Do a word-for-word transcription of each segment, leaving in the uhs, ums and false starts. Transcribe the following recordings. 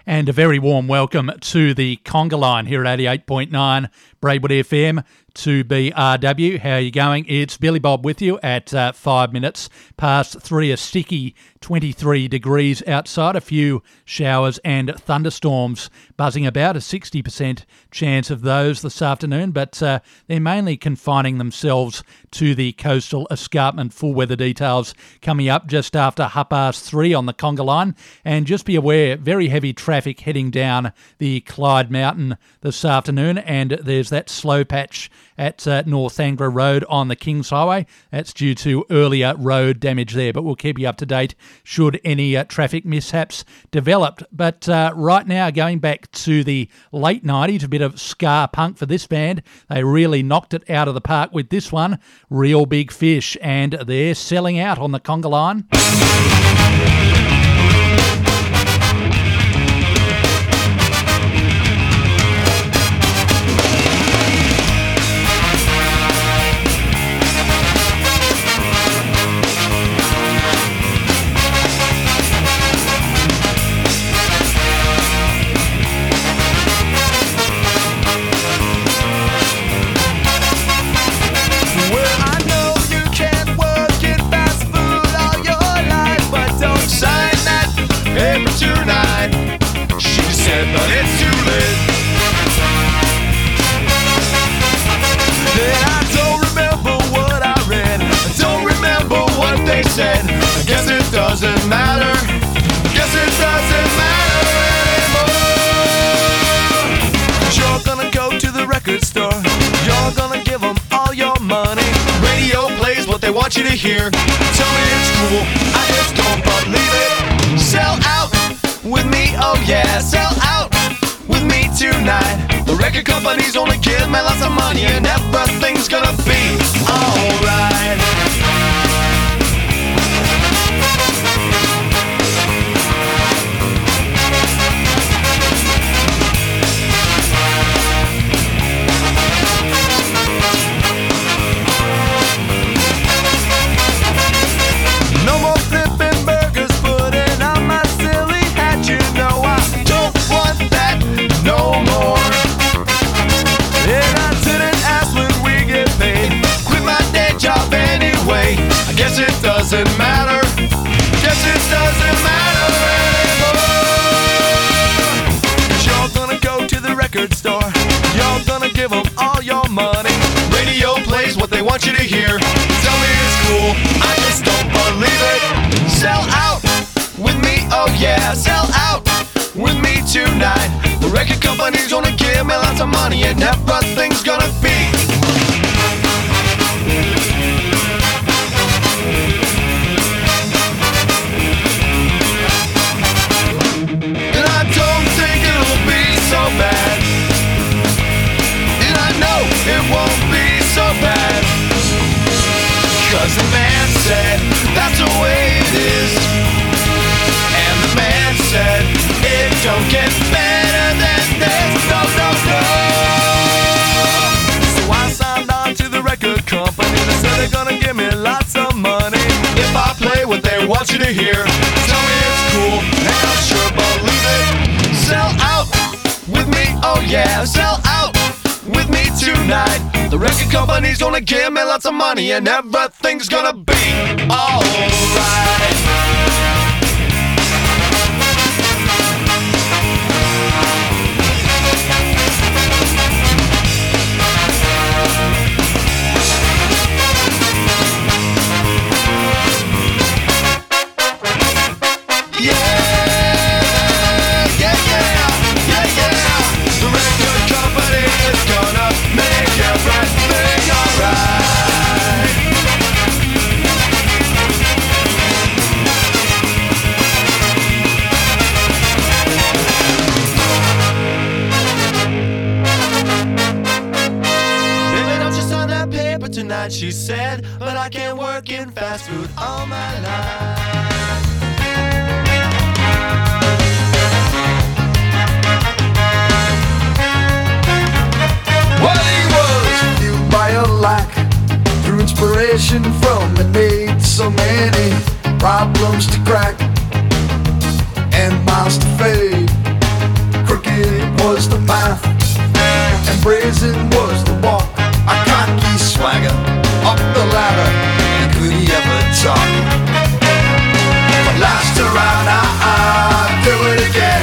And a very warm welcome to the Conga Line here at eighty-eight point nine Braidwood F M to B R W. How are you going? It's Billy Bob with you at uh, five minutes past three. A sticky twenty-three degrees outside. A few showers and thunderstorms buzzing about. A sixty percent chance of those this afternoon, but uh, they're mainly confining themselves to the coastal escarpment. Full weather details coming up just after half past three on the Conga Line. And just be aware, very heavy traffic heading down the Clyde Mountain this afternoon, and there's that slow patch at uh, North Anglia Road on the Kings Highway. That's due to earlier road damage there, but we'll keep you up to date should any uh, traffic mishaps develop. But uh, right now, going back to the late nineties, a bit of ska punk for this band. They really knocked it out of the park with this one, Real Big Fish, and they're selling out on the Conga Line. But it's too late. And I don't remember what I read, I don't remember what they said. I guess it doesn't matter, guess it doesn't matter anymore. You're gonna go to the record store, you're gonna give them all your money. Radio plays what they want you to hear. Tell me it's cool, I just don't believe it. Sell out with me, oh yeah, sell out with me tonight. The record company's gonna give me lots of money and everything's gonna be alright. No more flipping burgers, putting on my silly hat. You know I don't want that no more. And I didn't ask when we get paid. Quit my day job anyway. I guess it doesn't matter, guess it doesn't matter anymore. Cause you're gonna go to the record store, you're gonna give them all your money. Radio plays what they want you to hear. Tell me it's cool, I just don't believe it. Sell out with me, oh yeah, sell out with me tonight. The record company's gonna give me lots of money and everything's gonna be. And I don't think it'll be so bad, and I know it won't be so bad. Cause the man said that's the way it is, and the man said it don't get better than this. No, no, no. So I signed on to the record company. They said they're gonna give me lots of money if I play what they want you to hear. Tell me it's cool, and I'll sure believe it. Sell out with me, oh yeah, sell out with me tonight. The record company's gonna give me lots of money and everything's gonna be alright. She said, but I can't work in fast food all my life. What he was fueled by a lack, through inspiration from the need. So many problems to crack and miles to fade. was the path, and brazen was the walk. A cocky swagger up the ladder, and could he ever talk? But last around, I, I do it again.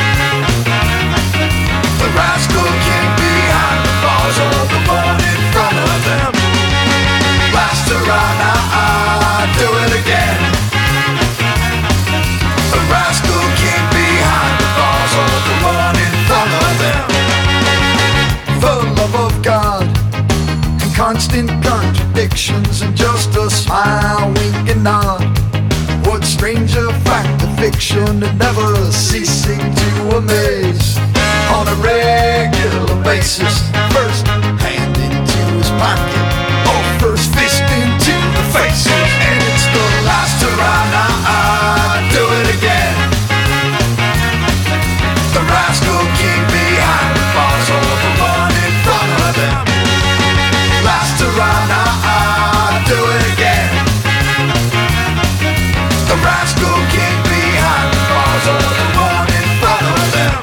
The rascal king behind the bars, all the one in front of them. Last around, I, I do it again. The rascal king behind the bars, all the one in front of them. For the love of God and constant contradictions, and just a smile, wink and nod. What stranger fact of fiction and never ceasing to amaze. On a regular basis, first hand into his pocket, or first fist into the faces. And it's the last around, I, I do it again. The rascal king behind the bars, or the one in front of them. Last around, I, I do it again. The rascal king behind the bars, or the one in front of them.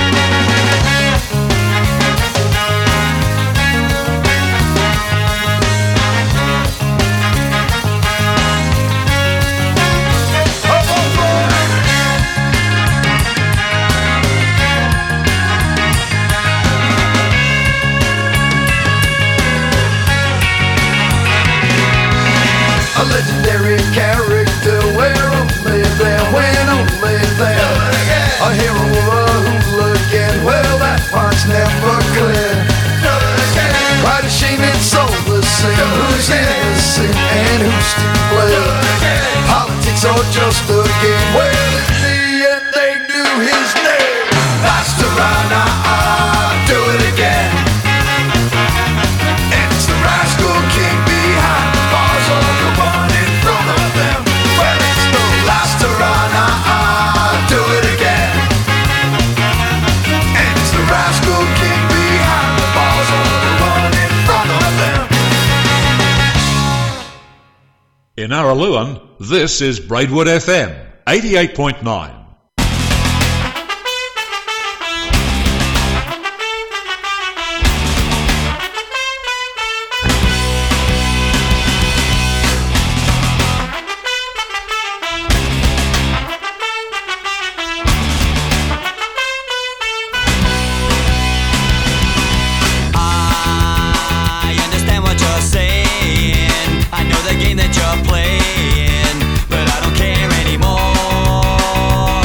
A legendary character, where only there, when only there. A hero or a hooligan, well that part's never clear. Quite a shame it's all the same, who's innocent and who's to blame. Politics are just a game, well in the end they knew his name. Last around, I, I do it again. It's the rascal king behind the bars, or the one in front of them. Well, it's the last around, I, I do it again. It's the rascal king behind the bars, or the one in front of them. In Araluen, this is Braidwood F M, eighty-eight point nine. I understand what you're saying. I know the game that you're playing, but I don't care anymore.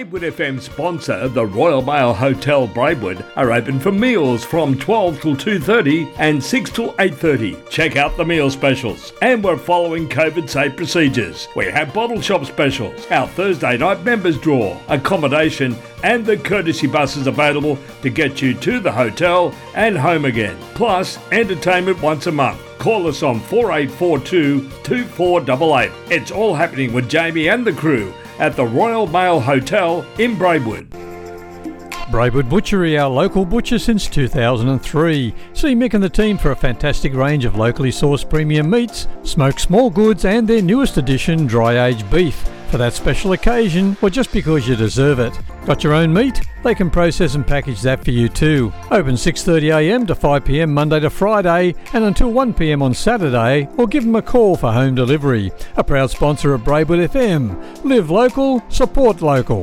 Braidwood F M sponsor, the Royal Mail Hotel Braidwood, are open for meals from twelve till two thirty and six till eight thirty. Check out the meal specials. And we're following COVID-safe procedures. We have bottle shop specials, our Thursday night members draw, accommodation, and the courtesy buses available to get you to the hotel and home again. Plus, entertainment once a month. Call us on four eight four two, two four eight eight. It's all happening with Jamie and the crew at the Royal Mail Hotel in Braidwood. Braidwood Butchery, our local butcher since two thousand three. See Mick and the team for a fantastic range of locally sourced premium meats, smoked small goods and their newest addition, dry-aged beef. For that special occasion or just because you deserve it. Got your own meat? They can process and package that for you too. Open six thirty a m to five p m Monday to Friday and until one p m on Saturday, or give them a call for home delivery. A proud sponsor of Braidwood F M. Live local, support local.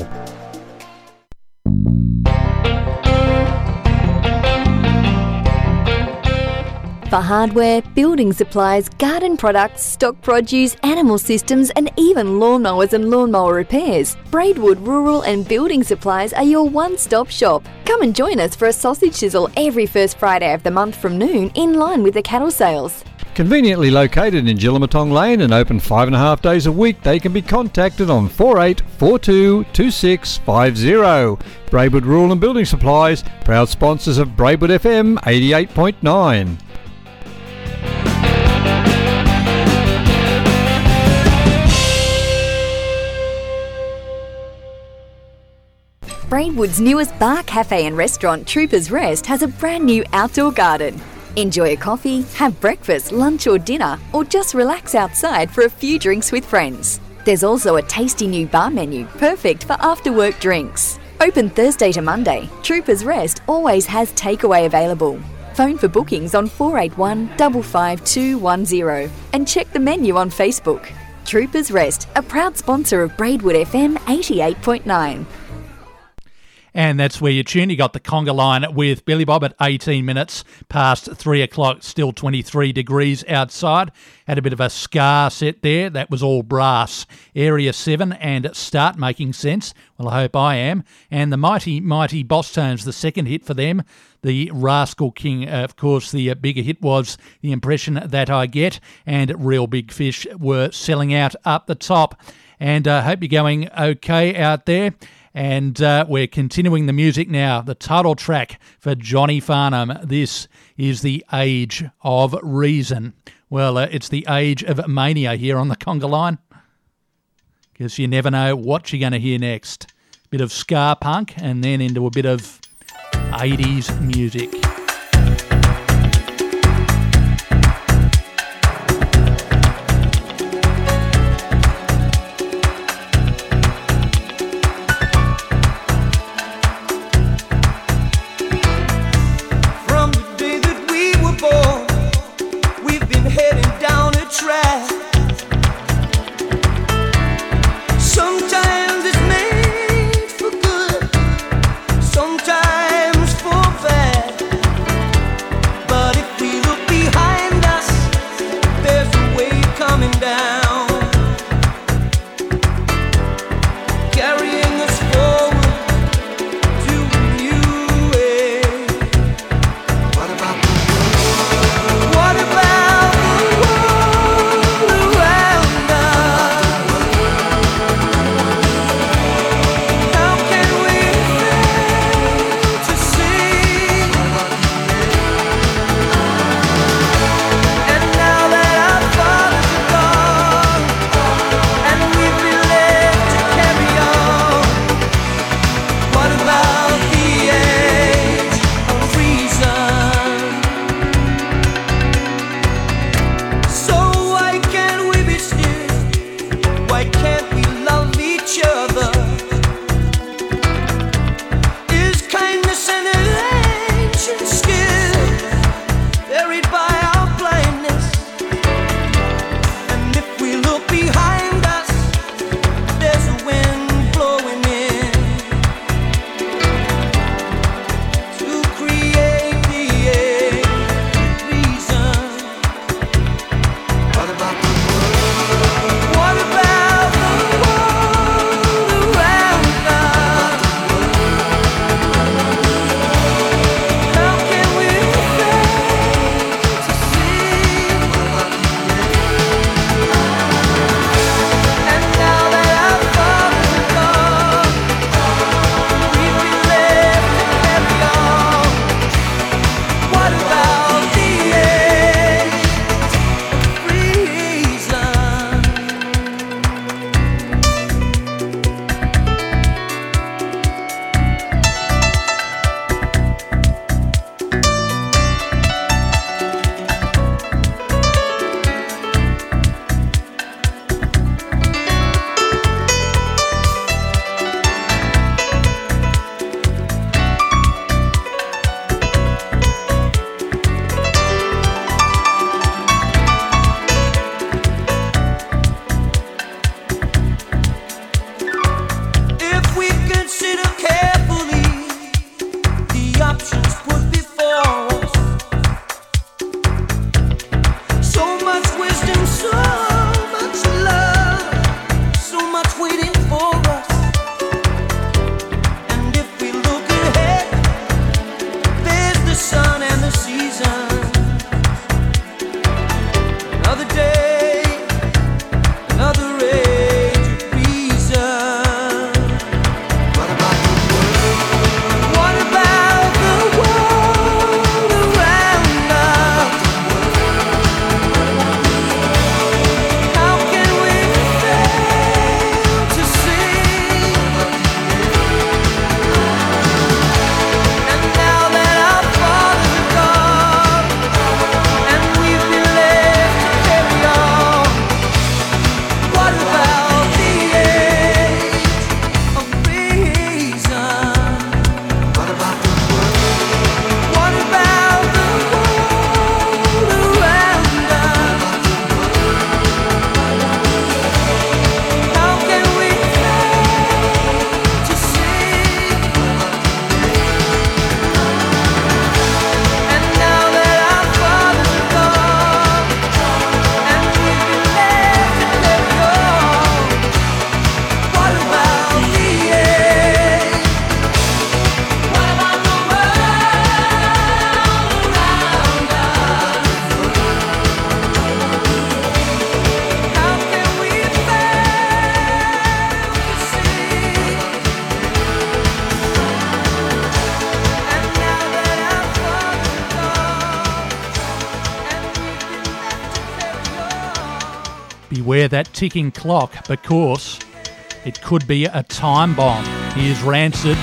For hardware, building supplies, garden products, stock produce, animal systems and even lawnmowers and lawnmower repairs, Braidwood Rural and Building Supplies are your one-stop shop. Come and join us for a sausage sizzle every first Friday of the month from noon in line with the cattle sales. Conveniently located in Gillamatong Lane and open five and a half days a week, they can be contacted on four eight four two, two six five zero. Braidwood Rural and Building Supplies, proud sponsors of Braidwood F M eighty-eight point nine. Braidwood's newest bar, cafe and restaurant, Troopers Rest, has a brand new outdoor garden. Enjoy a coffee, have breakfast, lunch or dinner, or just relax outside for a few drinks with friends. There's also a tasty new bar menu, perfect for after-work drinks. Open Thursday to Monday, Troopers Rest always has takeaway available. Phone for bookings on four eight one, five five two one zero and check the menu on Facebook. Troopers Rest, a proud sponsor of Braidwood F M eighty-eight point nine. And that's where you tune. You got the conga line with Billy Bob at eighteen minutes past three o'clock, still twenty-three degrees outside. Had a bit of a scar set there. That was all brass. Area seven and Start Making Sense. Well, I hope I am. And the mighty, mighty Boss Tones, the second hit for them. The Rascal King, uh, of course, the uh, bigger hit was The Impression That I Get. And Real Big Fish were selling out up the top. And I uh, hope you're going okay out there. And uh, we're continuing the music now. The title track for Johnny Farnham. This is The Age of Reason. Well, uh, it's the age of mania here on the conga line. Because you never know what you're going to hear next. Bit of ska punk and then into a bit of eighties music. Sometimes it's made for good, sometimes for bad. beware that ticking clock because it could be a time bomb. Here's Rancid.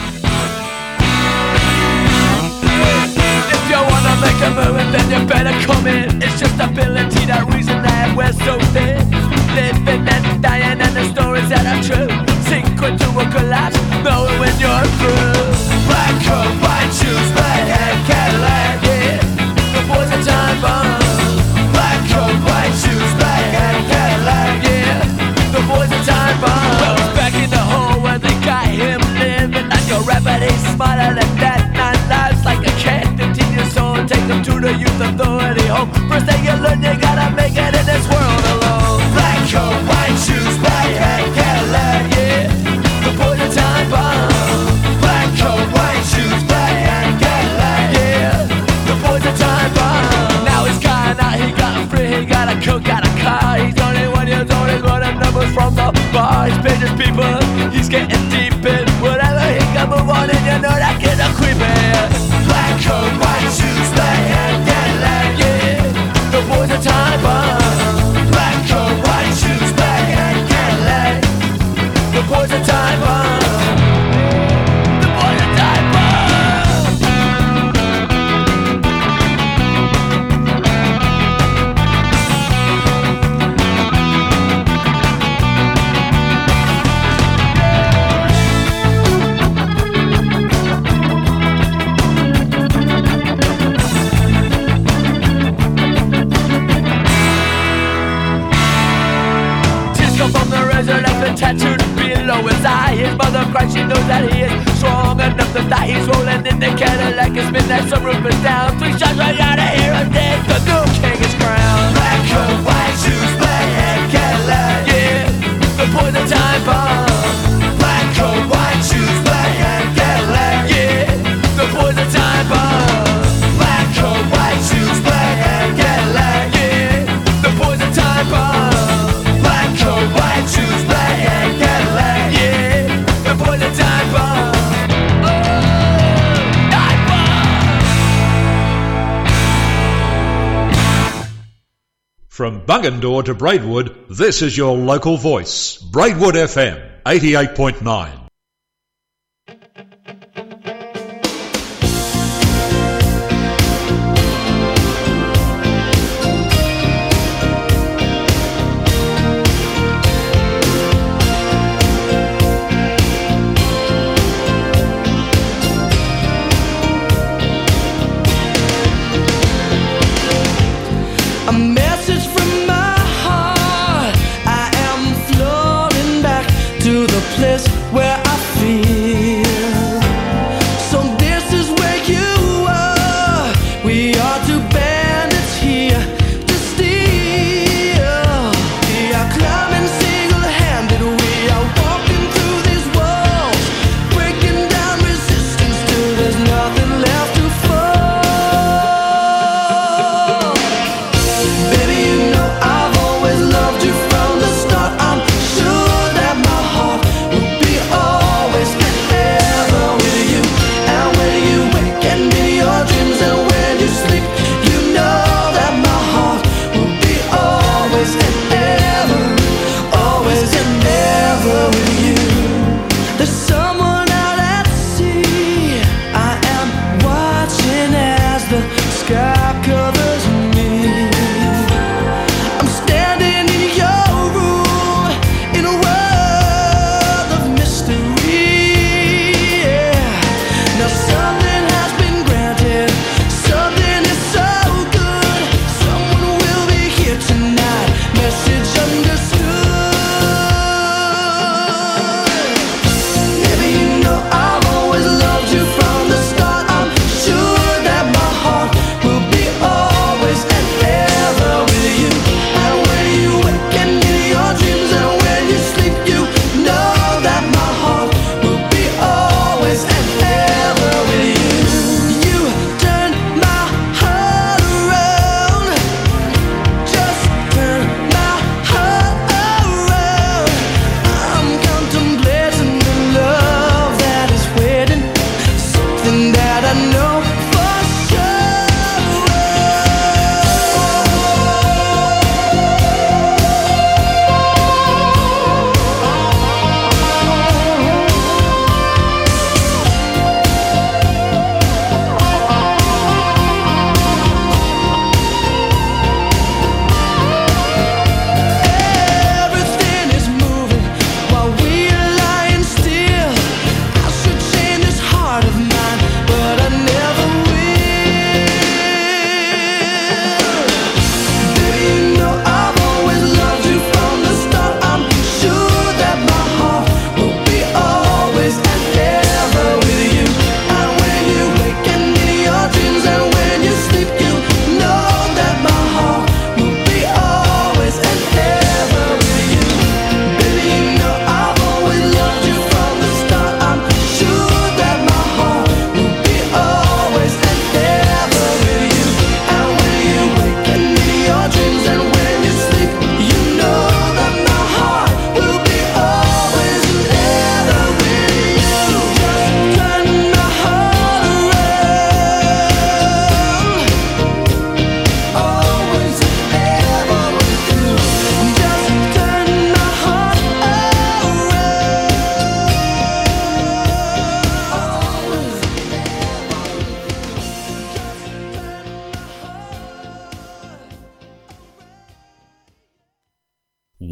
If you wanna make a move, then you better come in. It's just ability, that reason that we're so thin. Living and dying and the stories that are true. Sink into a collapse, knowing when you're through. Black coat, white shoes, black hat, Cadillac, yeah. The boys are time bomb. Black coat, white shoes, black hat, Cadillac, yeah. The boys are time bomb. Well, it's back in the hole where they got him living like a rabbit. He's smarter than that. Nine lives like a cat, fifteen years old. Take them to the youth authority home. First thing you learn, you gotta make it in this world alone. Black coat, white shoes, black hat, Cadillac, yeah. The boys are time bomb. Black coat, white shoes, black hat, Cadillac, yeah. The boys are time bomb. Now he's gone out, he got free, he got a coat, got a car. He's twenty-one years old, he's running numbers from the bar. He's paid his people, he's getting deep in whatever he can move on, and you know that kid a creepin'. Black coat, white shoes, black hat, Cadillac, yeah. The boys are time bomb. Black coat, white shoes, black hat, Cadillac. The boys are time bomb. The boys are time bomb. Tattooed below his eye. His mother cries, she knows that he is strong enough to die. He's rolling in the Cadillac, it's midnight, some roof is down. Three shots right out of here and dead, the new king is crowned. Black coat, white shoes, black hat, Cadillac, yeah. The boys are time bomb. Black coat, white shoes, black hat, Cadillac, yeah. The boys are time bomb. Black coat, white shoes, black hat, Cadillac, yeah. The boys are time bomb. Black coat, white shoes, black hat, Cadillac, yeah. The boys are time bomb. Oh, time bomb. From Bungendore to Braidwood, this is your local voice, Braidwood F M, eighty-eight point nine. A message from my heart. I am floating back to the place where I feel. So this is where you are. We are two bandits here to steal. We are climbing single-handed. We are walking through these walls, breaking down resistance till there's nothing left to fall. Baby, you know I've always loved you from the start. I'm sure that my heart will be always and ever with you. And when you wake and in your dreams and when you sleep, you know that my heart will be always and ever, always and ever with you. There's someone out at sea. I am watching as the sky covers me. I'm standing in your room in a world of mystery. Yeah. Now something has been granted, something is so good. Someone will be here tonight. Message understood. Maybe you know I've always loved you from the start. I'm sure that my heart will be always and ever with you. And when you wake and in your dreams and when you sleep, you know that my heart will be always and ever with you. You turn my heart around, just turn my heart around. I'm contemplating the love that is waiting, something that I know for sure.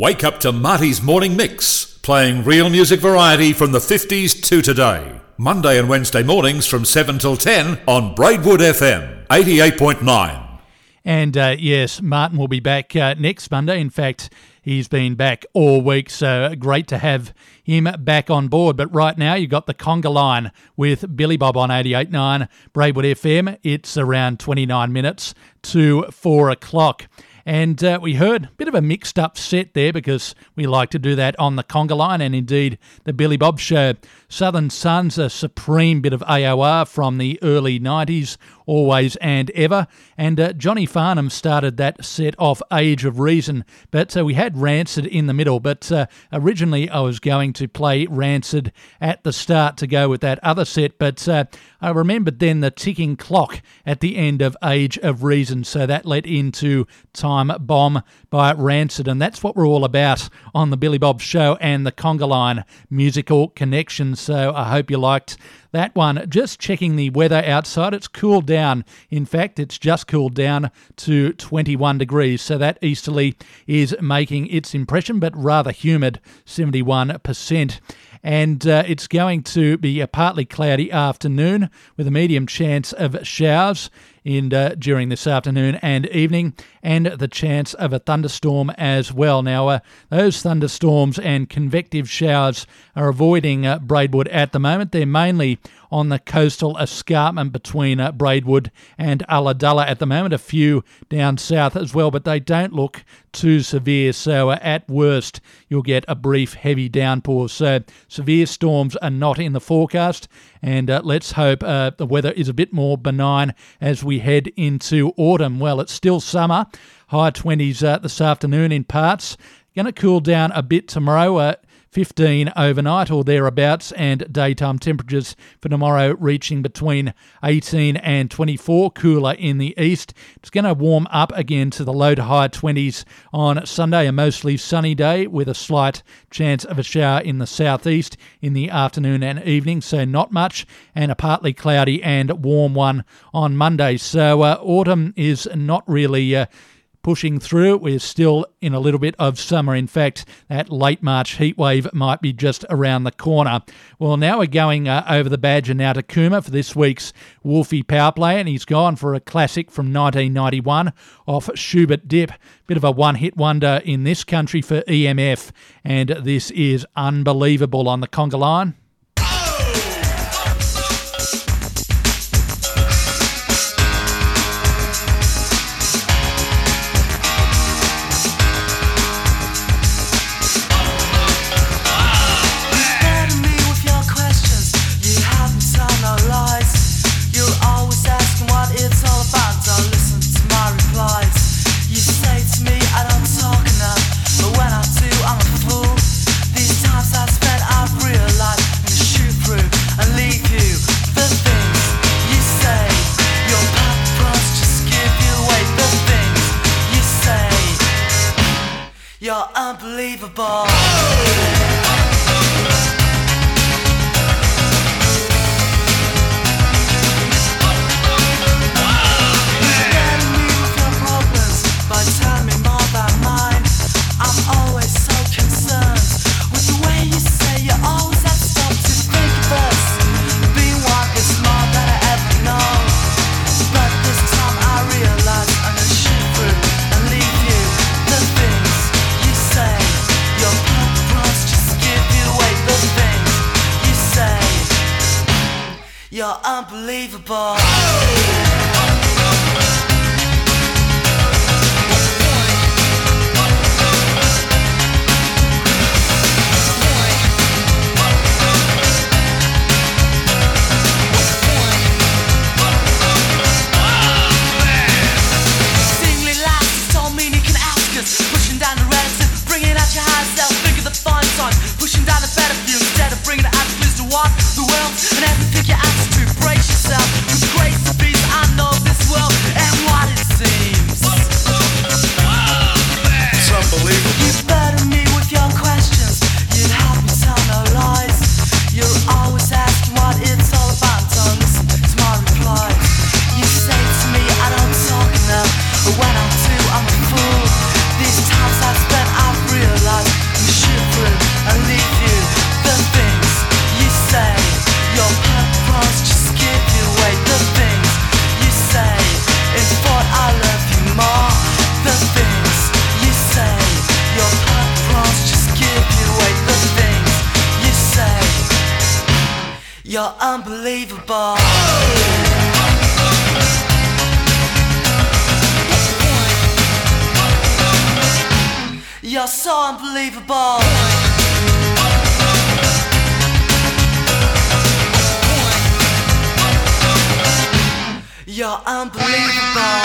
Wake up to Marty's Morning Mix, playing real music variety from the fifties to today. Monday and Wednesday mornings from seven till ten on Braidwood F M, eighty-eight point nine. And uh, yes, Martin will be back uh, next Monday. In fact, he's been back all week, so great to have him back on board. But right now, you've got the Conga Line with Billy Bob on eighty-eight point nine Braidwood F M. It's around twenty-nine minutes to four o'clock. And uh, we heard a bit of a mixed-up set there because we like to do that on the Conga Line and indeed the Billy Bob Show. Southern Suns, a supreme bit of A O R from the early nineties, always and ever. And uh, Johnny Farnham started that set off Age of Reason. But uh, we had Rancid in the middle. But uh, originally I was going to play Rancid at the start to go with that other set. But uh, I remembered then the ticking clock at the end of Age of Reason. So that led into Time Bomb by Rancid. And that's what we're all about on the Billy Bob Show and the Conga Line musical connections. So I hope you liked that one. Just checking the weather outside. It's cooled down. In fact, it's just cooled down to twenty-one degrees. So that easterly is making its impression, but rather humid, seventy-one percent. And uh, it's going to be a partly cloudy afternoon with a medium chance of showers in uh, during this afternoon and evening, and the chance of a thunderstorm as well. Now, uh, those thunderstorms and convective showers are avoiding uh, Braidwood at the moment. They're mainly on the coastal escarpment between uh, Braidwood and Ulladulla at the moment, a few down south as well, but they don't look too severe. So uh, at worst, you'll get a brief heavy downpour. So severe storms are not in the forecast, and uh, let's hope uh, the weather is a bit more benign as we head into autumn. Well, it's still summer, high twenties uh, this afternoon in parts. Going to cool down a bit tomorrow, uh, fifteen overnight or thereabouts, and daytime temperatures for tomorrow reaching between eighteen and twenty-four, cooler in the east. It's going to warm up again to the low to high twenties on Sunday, a mostly sunny day with a slight chance of a shower in the southeast in the afternoon and evening, so not much, and a partly cloudy and warm one on Monday. So uh, autumn is not really Uh, pushing through. We're still in a little bit of summer. In fact, that late March heat wave might be just around the corner. Well, now we're going uh, over the Badger now to Cooma for this week's Wolfie Power Play, and he's gone for a classic from nineteen ninety-one off Schubert Dip. Bit of a one-hit wonder in this country for E M F, and this is Unbelievable on the Conga Line. You're unbelievable. You're unbelievable. Singly laughs, don't mean you can ask us. Pushing down the relative, bringing out your high self. Think of the fine sign, pushing down the better view instead of bringing it out to please the what, the world, and everything you ask to brace yourself. With grace and peace, I know. You're unbelievable. You're so unbelievable. You're unbelievable.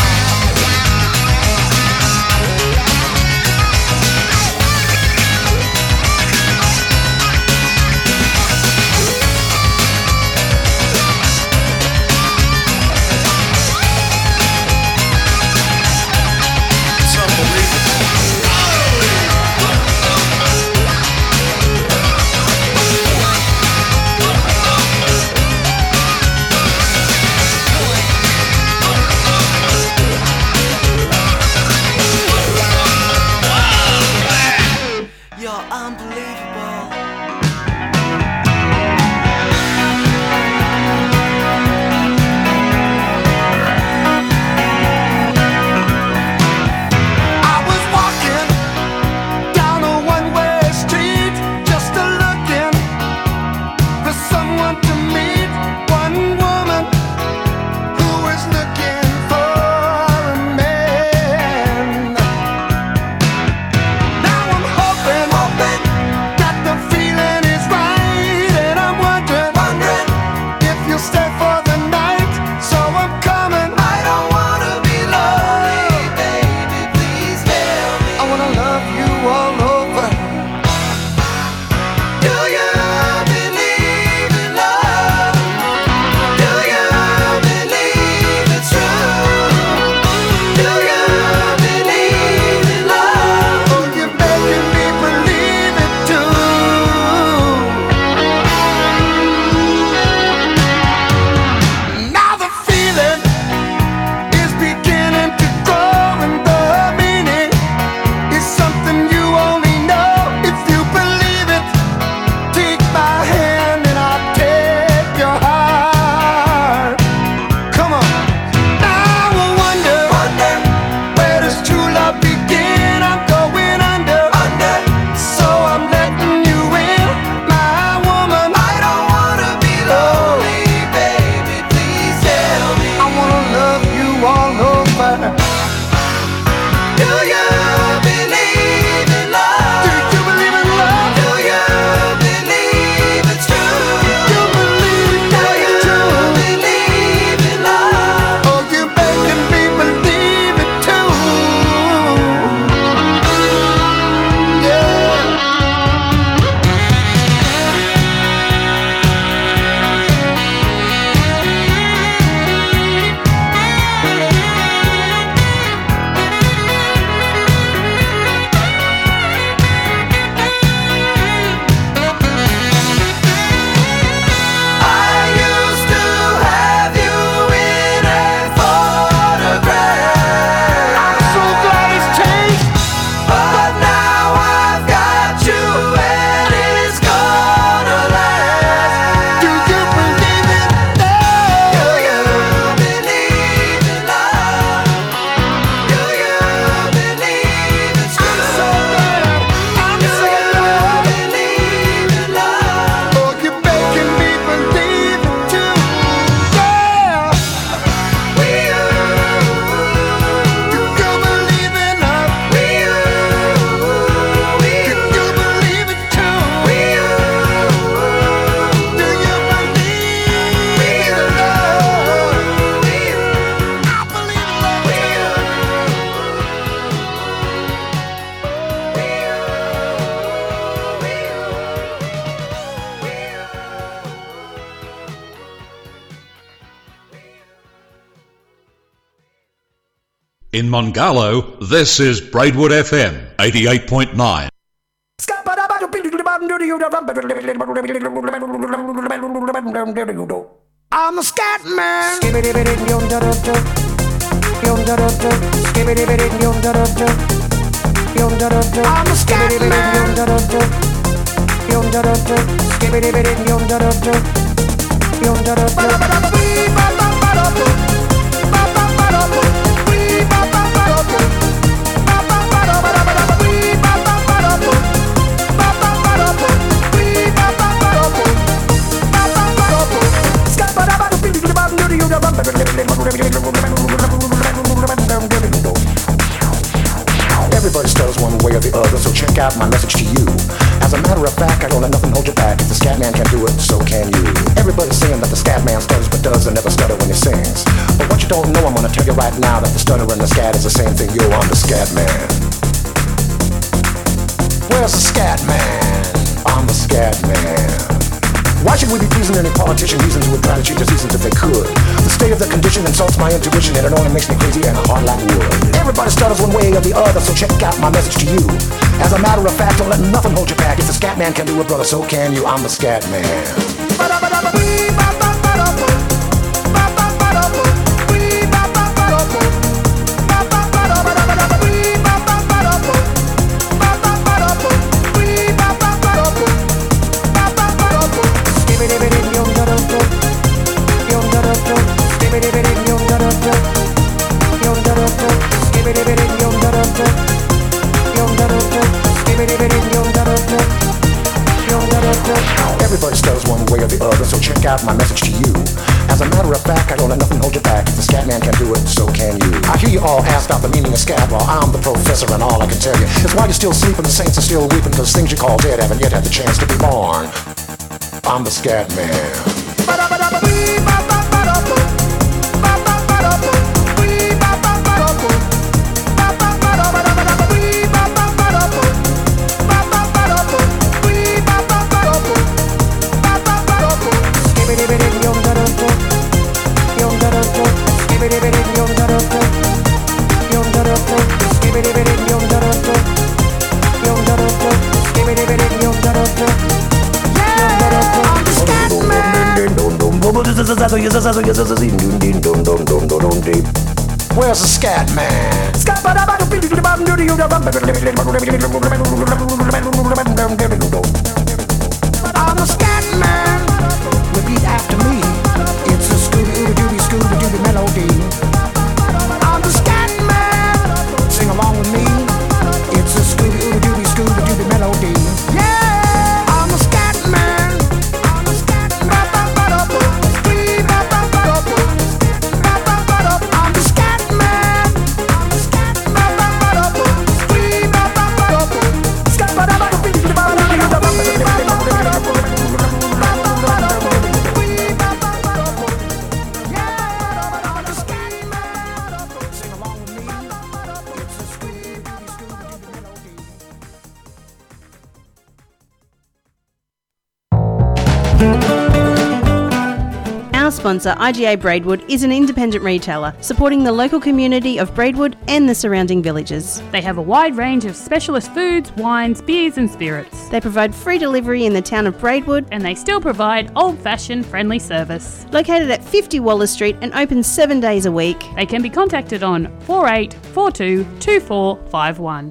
In Mongalo, this is Braidwood F M, eighty-eight point nine. I'm a scat man. I'm a scat man. Everybody stutters one way or the other, so check out my message to you. As a matter of fact, I don't let nothing hold you back. If the scat man can do it, so can you. Everybody's saying that the scat man stutters but does and never stutter when he sings. But what you don't know, I'm gonna tell you right now that the stutter and the scat is the same thing. Yo, I'm the scat man. Where's the scat man? I'm the scat man. Why should we be pleasing any politician reasons who would try to change the seasons if they could? The state of the condition insults my intuition and it only makes me crazy and hard like wood. Everybody stutters one way or the other, so check out my message to you. As a matter of fact, don't let nothing hold you back. If the scat man can do it, brother, so can you. I'm the scat man. Everybody stutters one way or the other, so check out my message to you. As a matter of fact, I don't let nothing hold you back. If the scat man can do it, so can you. I hear you all ask about the meaning of scat. Well, I'm the professor and all I can tell you is why you're still sleeping, the saints are still weeping, because things you call dead haven't yet had the chance to be born. I'm the scat man. Where's the scat man? I'm the scat man. Repeat after me. It's a Scooby-Dooby, Scooby-Dooby melody. I'm the scat man. Sing along with me. It's a Scooby-Dooby, Scooby-Dooby melody. Yeah, I'm the scat man. I'm the scat man. I'm the scat man. Our sponsor, I G A Braidwood, is an independent retailer supporting the local community of Braidwood and the surrounding villages. They have a wide range of specialist foods, wines, beers and spirits. They provide free delivery in the town of Braidwood, and they still provide old-fashioned friendly service. Located at fifty Waller Street and open seven days a week. They can be contacted on four eight four two, two four five one.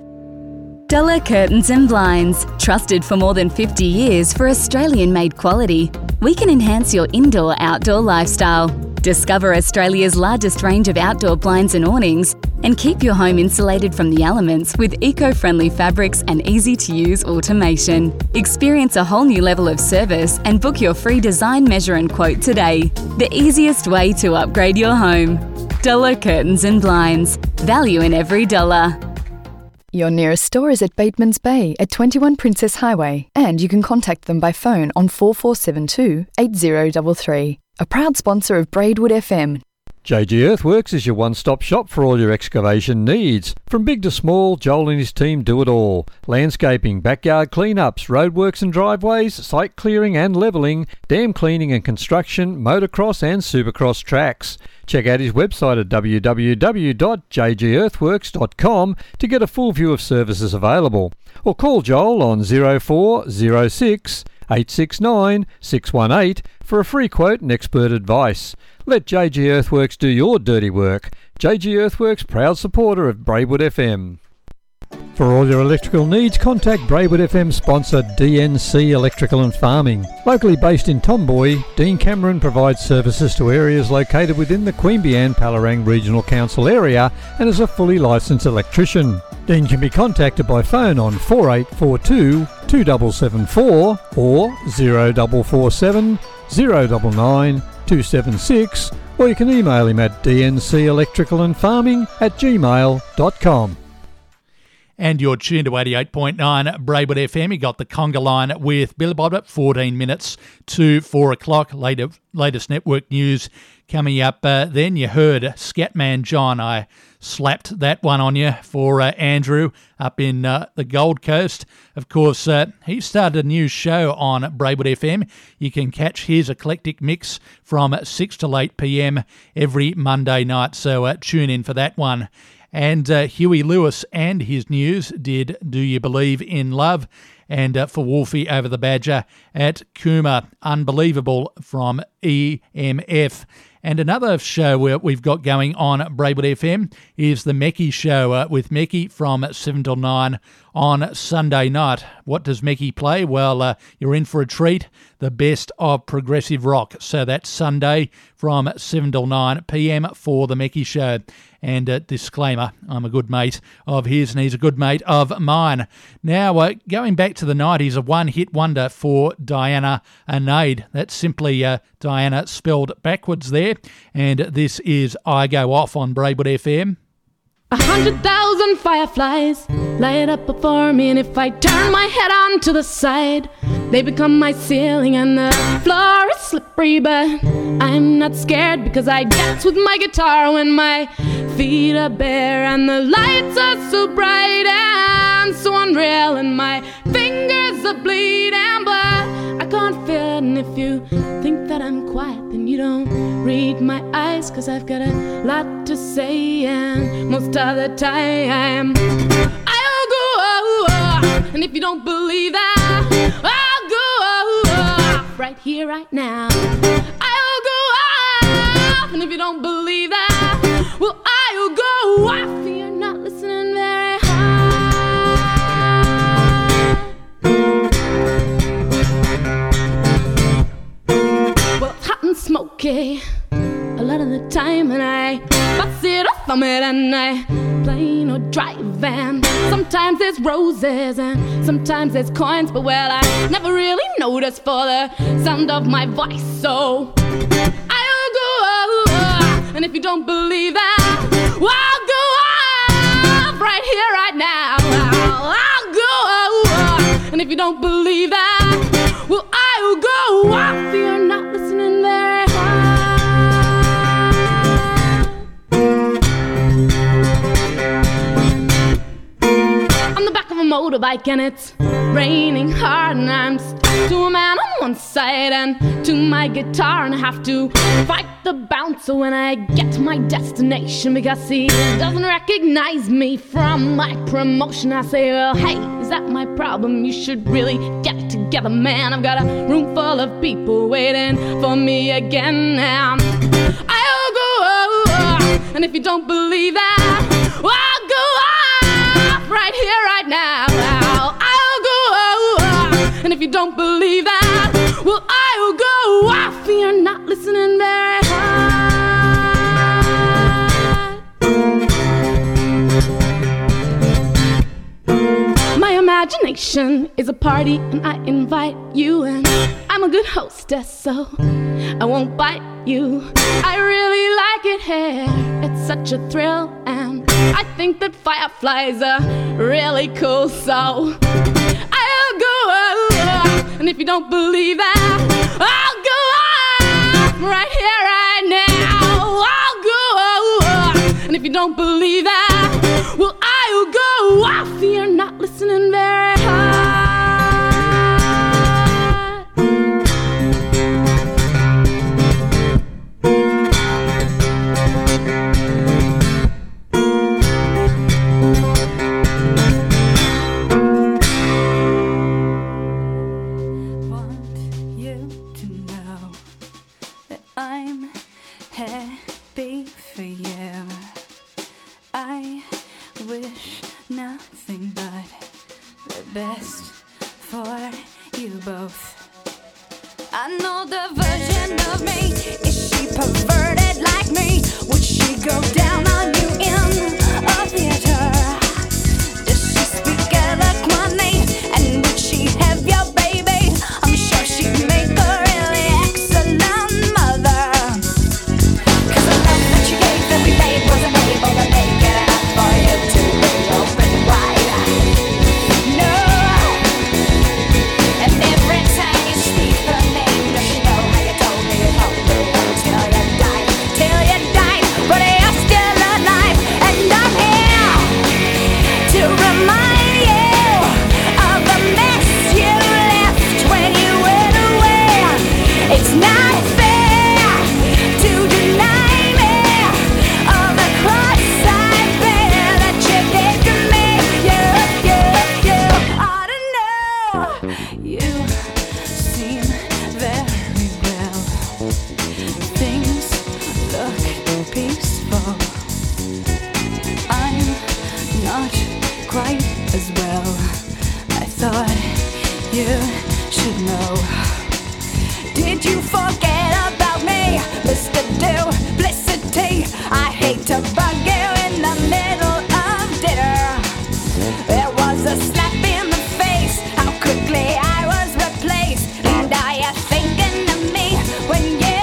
Dulla Curtains and Blinds, trusted for more than fifty years for Australian-made quality. We can enhance your indoor-outdoor lifestyle. Discover Australia's largest range of outdoor blinds and awnings and keep your home insulated from the elements with eco-friendly fabrics and easy-to-use automation. Experience a whole new level of service and book your free design, measure and quote today. The easiest way to upgrade your home. Dulla Curtains and Blinds. Value in every dollar. Your nearest store is at Bateman's Bay at twenty-one Princess Highway, and you can contact them by phone on four four seven two, eight zero three three. A proud sponsor of Braidwood F M. J G Earthworks is your one-stop shop for all your excavation needs. From big to small, Joel and his team do it all. Landscaping, backyard cleanups, roadworks and driveways, site clearing and levelling, dam cleaning and construction, motocross and supercross tracks. Check out his website at w w w dot j g earthworks dot com to get a full view of services available. Or call Joel on zero four zero six, eight six nine, six one eight for a free quote and expert advice. Let J G Earthworks do your dirty work. J G Earthworks, proud supporter of Braidwood F M. For all your electrical needs, contact Braidwood F M sponsor D N C Electrical and Farming. Locally based in Tomboy, Dean Cameron provides services to areas located within the Queanbeyan-Palorang Regional Council area and is a fully licensed electrician. Dean can be contacted by phone on four eight four two, two seven seven four or zero four four seven, zero nine nine, two seven six or you can email him at d n c electrical and farming at gmail dot com. And you're tuned to eighty-eight point nine Braidwood F M. You got the Conga Line with Billy Bob at fourteen minutes to four o'clock. Later, latest network news coming up. Uh, then you heard Scatman John. I slapped that one on you for uh, Andrew up in uh, the Gold Coast. Of course, uh, he started a new show on Braidwood F M. You can catch his eclectic mix from six till eight p.m. every Monday night. So uh, tune in for that one. And uh, Huey Lewis and his news did Do You Believe in Love? And uh, for Wolfie over the Badger at Cooma, Unbelievable from E M F. And another show we've got going on Braidwood F M is the Meckie Show uh, with Meckie from seven till nine on Sunday night. What does Meckie play? Well, uh, you're in for a treat. The best of progressive rock. So that's Sunday from seven till nine p.m. for the Meckie Show. And uh, disclaimer, I'm a good mate of his and he's a good mate of mine. Now, uh, going back to the nineties, a one-hit wonder for Diana Anade. That's simply uh, Diana spelled backwards there. And this is I Go Off on Braidwood F M. A hundred thousand fireflies light up before me, and if I turn my head on to the side, they become my ceiling and the floor is slippery, but I'm not scared because I dance with my guitar when my feet are bare and the lights are so bright and so unreal and my fingers are bleeding, but I can't feel it. And if you think that I'm quiet, then you don't read my eyes, cause I've got a lot to say, and most of the time I'll go off. And if you don't believe that, I'll go off right here, right now. I'll go off. And if you don't believe that, well, I'll go off. You're not listening very hard. Well, it's hot and smoky a lot of the time, and I bust it or thumb it, and I plane or drive, and sometimes there's roses and sometimes there's coins, but well, I never really noticed for the sound of my voice, so I'll go off. And if you don't believe that, well, I'll go off right here, right now. I'll go off. And if you don't believe that, well, I'll go off. You're not listening very hard. Motorbike and it's raining hard, and I'm stuck to a man on one side and to my guitar, and I have to fight the bouncer when I get to my destination because he doesn't recognize me from my promotion. I say, well, hey, is that my problem? You should really get it together, man. I've got a room full of people waiting for me again, and I'll go off. And if you don't believe that, well, I'll go off right here, right now. I'll, I'll go off. And if you don't believe that, well, I'll go off. You're not listening very hard. My imagination is a party, and I invite you, and I'm a good hostess, so I won't bite you. I really like it here, it's such a thrill, and I think that fireflies are really cool, so I'll go off. And if you don't believe that, I'll go off right here, right now. I'll go off. And if you don't believe that, well, I'll go off. You're not listening very hard. I'm happy for you. I wish nothing but the best for you both. I know the version of me. Is she perverted like me? Would she go down on you in a theater? Does she speak eloquently? And would she have your baby? I'm sure she'd make a really excellent mother. peaceful. I'm not quite as well. I thought you should know. Did you forget about me, Mister Duplicity? I hate to bug you in the middle of dinner. There was a slap in the face, how quickly I was replaced. And are you thinking of me when you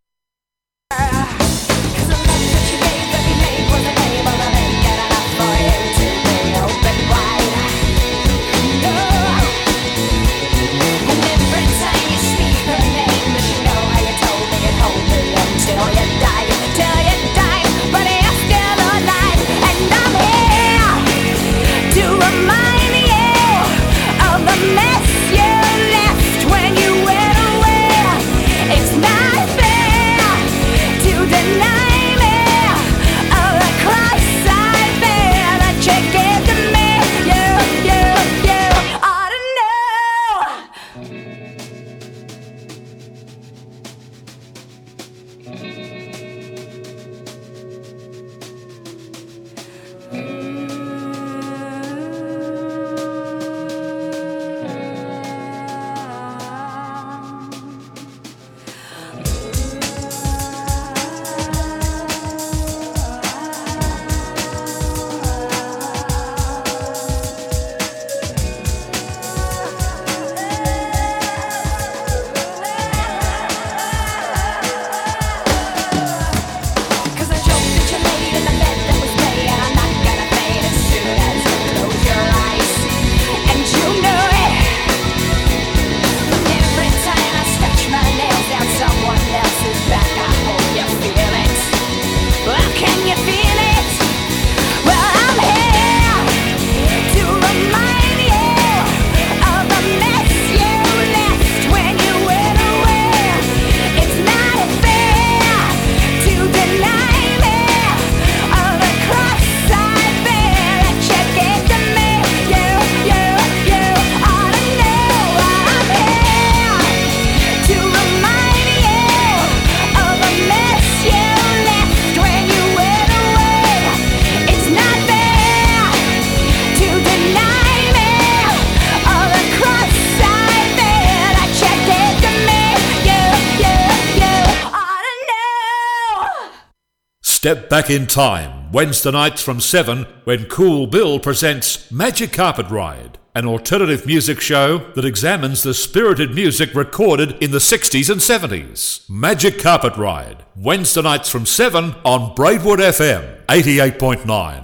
Step back in time, Wednesday nights from seven, when Cool Bill presents Magic Carpet Ride, an alternative music show that examines the spirited music recorded in the sixties and seventies. Magic Carpet Ride, Wednesday nights from seven on Braidwood F M, eighty-eight point nine.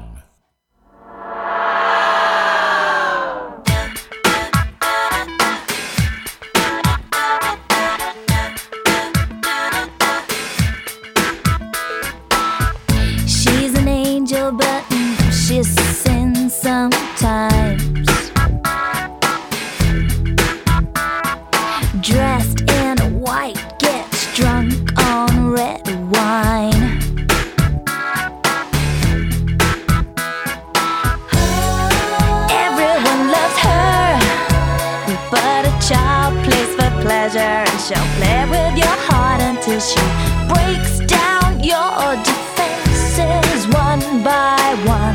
Sometimes dressed in white, gets drunk on red wine. Everyone loves her, but a child plays for pleasure, and she'll play with your heart until she breaks down your defenses one by one.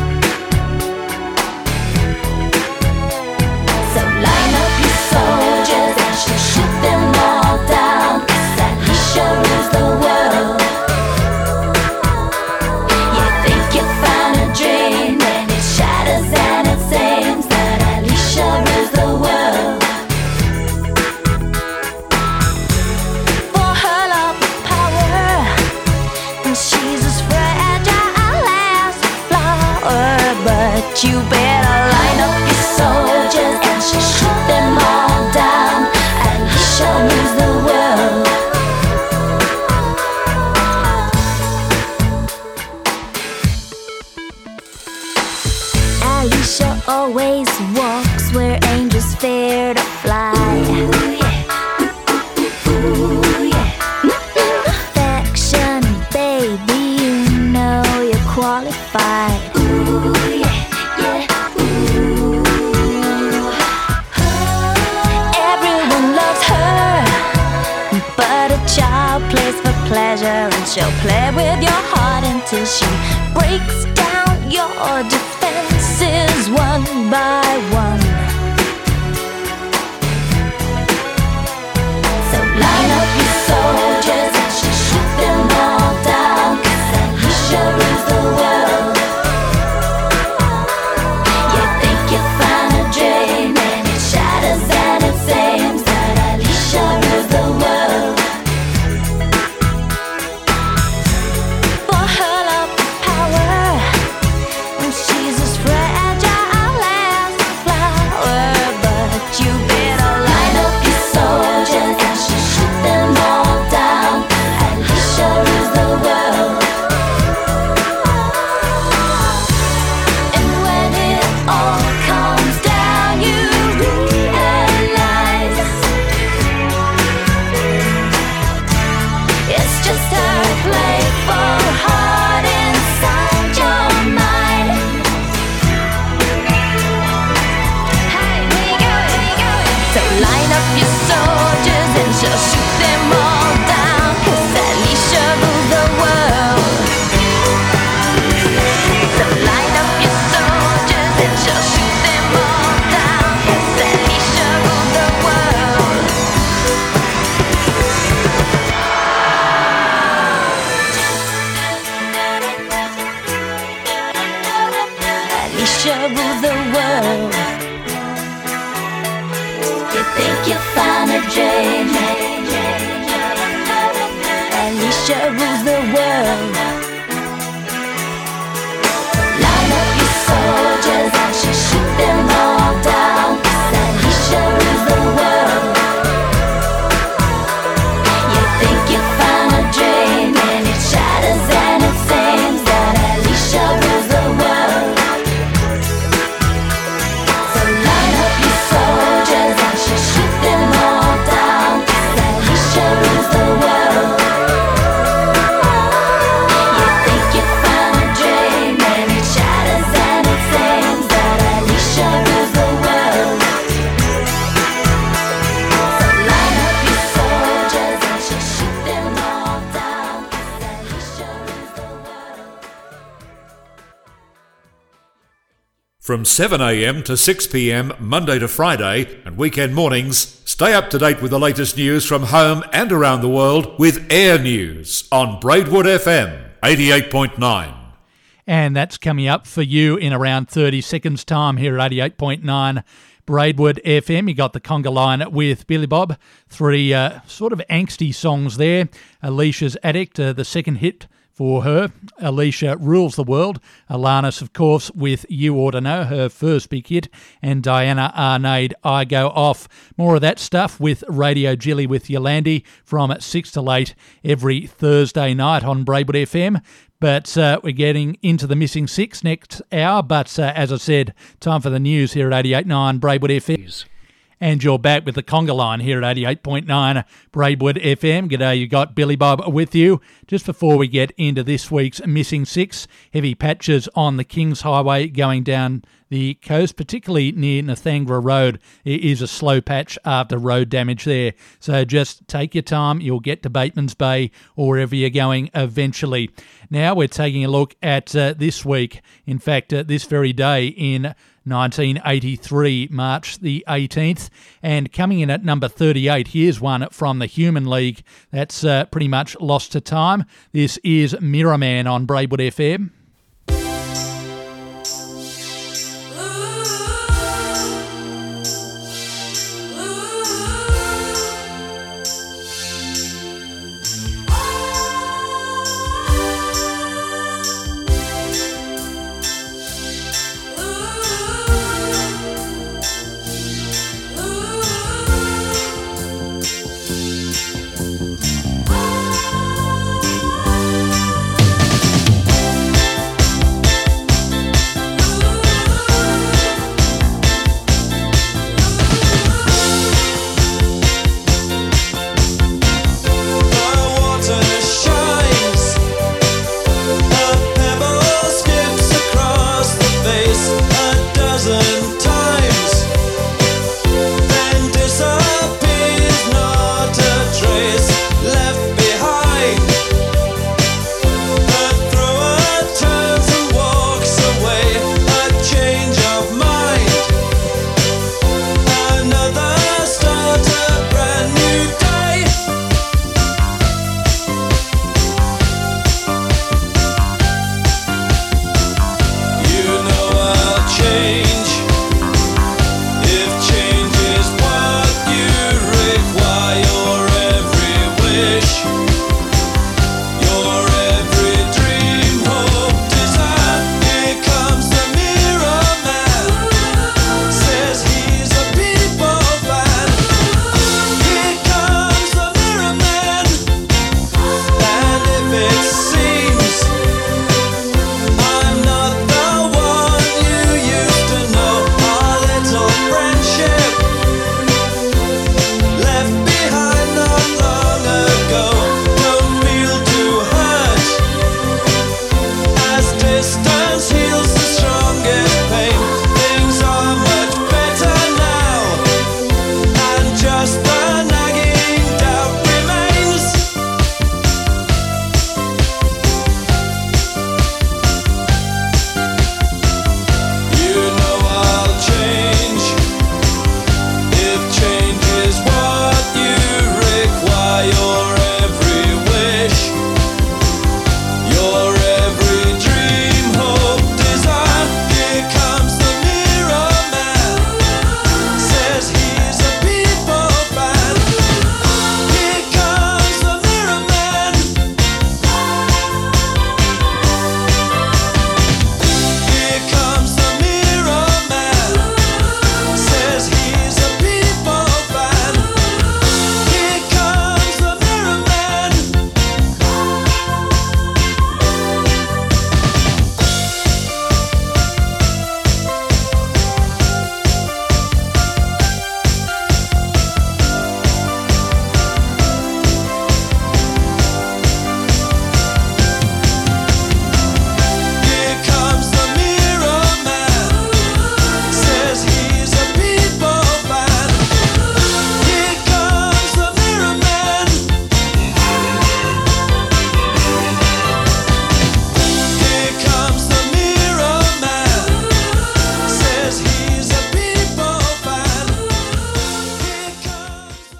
Line up your soldiers and she'll shoot them all down, 'cause Alicia rules the world. You think you found a dream, and it shatters and it seems that Alicia rules the world. For her love of power, and she's as fragile as a flower. But you better line up your soldiers and she'll shoot them all down. Alicia rules the world. Alicia always walks where angels fear to fly. Ooh, yeah. Ooh, yeah. Perfection, baby, you know you're qualified. Ooh, yeah, yeah. Everyone loves her, but a child plays for pleasure, and she'll play with your heart until she breaks down your defenses one by one. So line up your soldiers and she'll shoot them all down, 'cause Alicia rules the world. You think you find a dream and it shatters and it seems that Alicia rules the world. For her love and power, and she's as fragile as a flower. But you better line up your soldiers and she'll shoot them all down. Alicia rules the world. And when it all comes down, you realize it's just her playful heart inside your mind. Hey, here you go, here you go. So line up your soldiers and she'll shoot them all down, 'cause Alicia rules the world. So line up your soldiers and she'll shoot them all down, 'cause Alicia rules the world. Alicia rules the world. You think you found a dream, Alicia rules the world. Line up your soldiers and she'll shoot them all down, 'cause Alicia rules the world. You think you found a dream and it shatters and it seems that Alicia rules the world. So line up your soldiers and she'll shoot them all down, 'cause Alicia rules the world. You think you found a dream and it shatters and it seems that Alicia rules the world. So line up your soldiers and she'll shoot them all down, 'cause Alicia rules the world. From seven a m to six p m Monday to Friday and weekend mornings, stay up to date with the latest news from home and around the world with Air News on Braidwood F M eighty-eight point nine. And that's coming up for you in around thirty seconds time here at eighty-eight point nine Braidwood F M. You got the conga line with Billy Bob. Three uh, sort of angsty songs there. Alicia's Addict, uh, the second hit for her. Alicia Rules the World. Alanis, of course, with You Ought to Know, her first big hit. And Diana Arnade, I Go Off. More of that stuff with Radio Jilly with Yolandi from six to eight every Thursday night on Braidwood F M. But uh, we're getting into the missing six next hour. But uh, as I said, time for the news here at eighty-eight point nine Braidwood F M. And you're back with the conga line here at eighty-eight point nine Braidwood F M. G'day, you got Billy Bob with you. Just before we get into this week's Missing Six, heavy patches on the Kings Highway going down the coast, particularly near Nathangra Road. It is a slow patch after road damage there. So just take your time. You'll get to Bateman's Bay or wherever you're going eventually. Now we're taking a look at uh, this week. In fact, uh, this very day in nineteen eighty-three, March the eighteenth. And coming in at number thirty-eight, here's one from the Human League that's uh, pretty much lost to time. This is Mirror Man on Braidwood F M.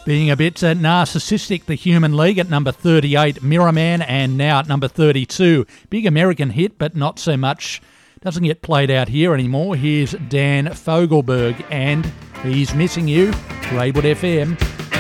Being a bit uh, narcissistic, the Human League at number thirty-eight, Mirror Man, and now at number thirty-two. Big American hit, but not so much. Doesn't get played out here anymore. Here's Dan Fogelberg, and He's Missing You, Braidwood F M.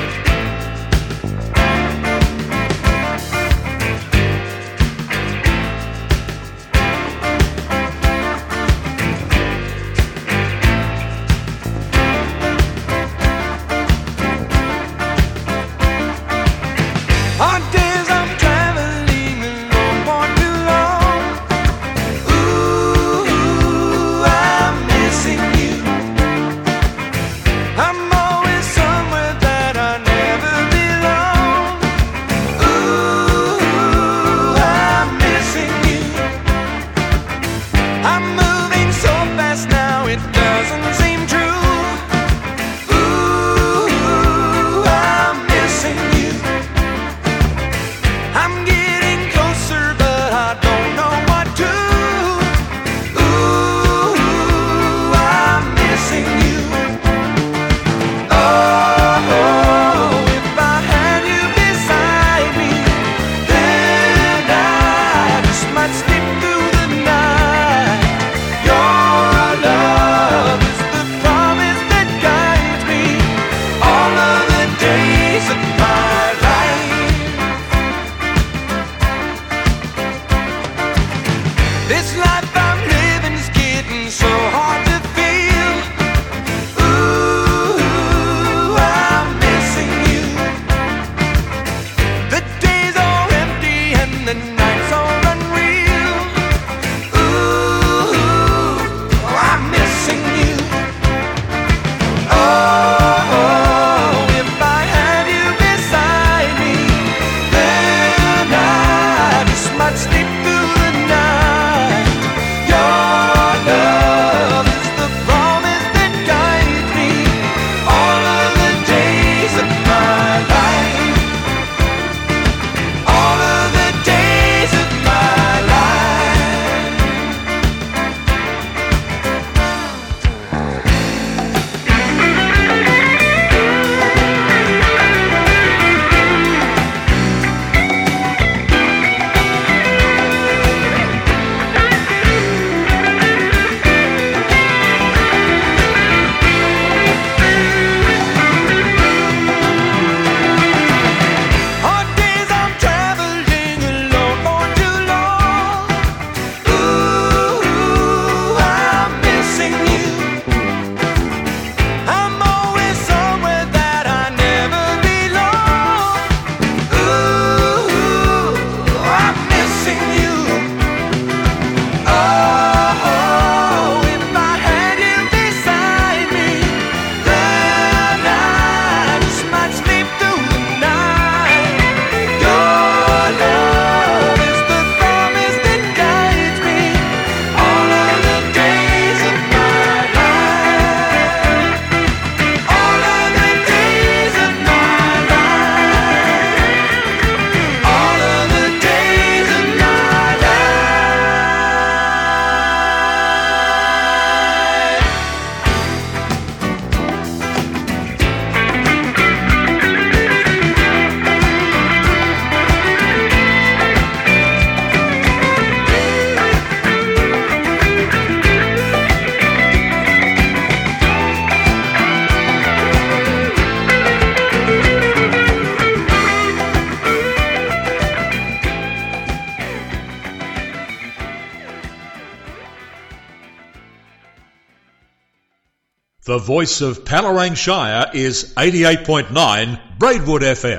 The voice of Palorang Shire is eighty-eight point nine Braidwood F M.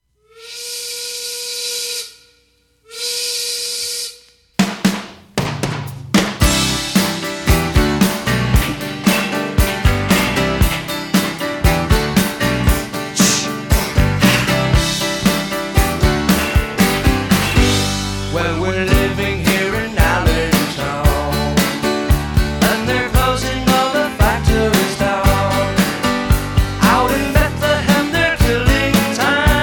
Well, we're living here in Allentown, and they're closing all the factories down. Out in Bethlehem, they're killing time.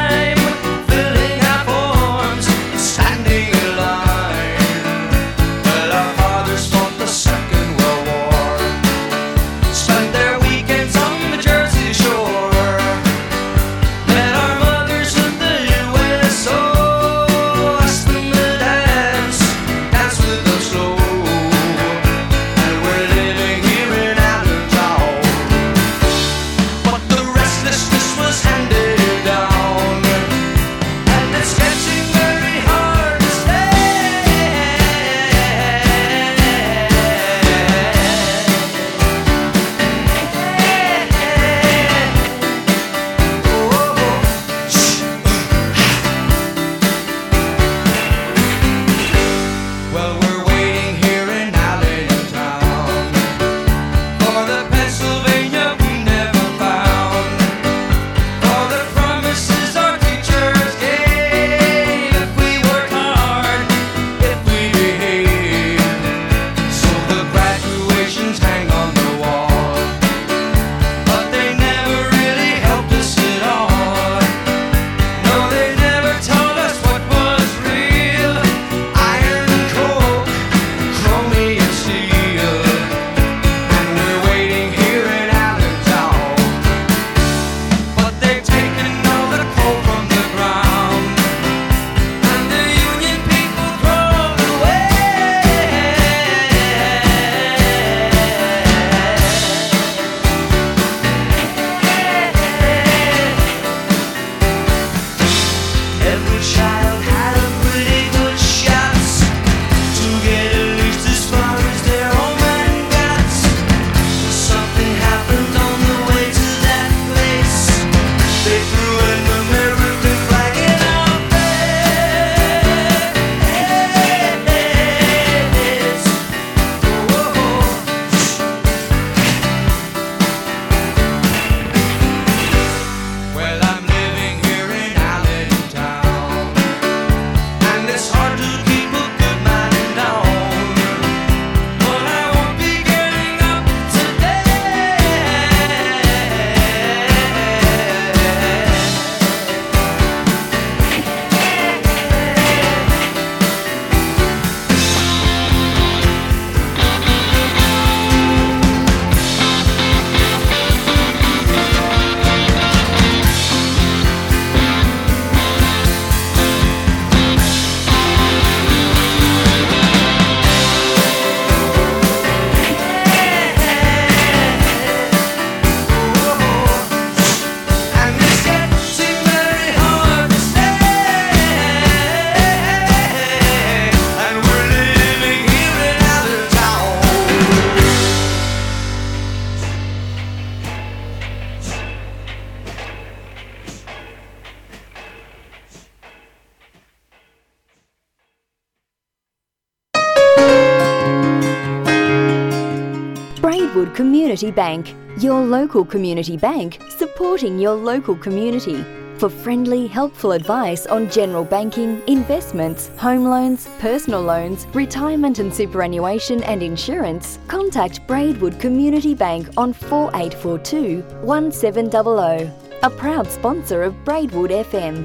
Braidwood Community Bank, your local community bank supporting your local community. For friendly, helpful advice on general banking, investments, home loans, personal loans, retirement and superannuation and insurance, contact Braidwood Community Bank on four eight four two, one seven zero zero. A proud sponsor of Braidwood F M.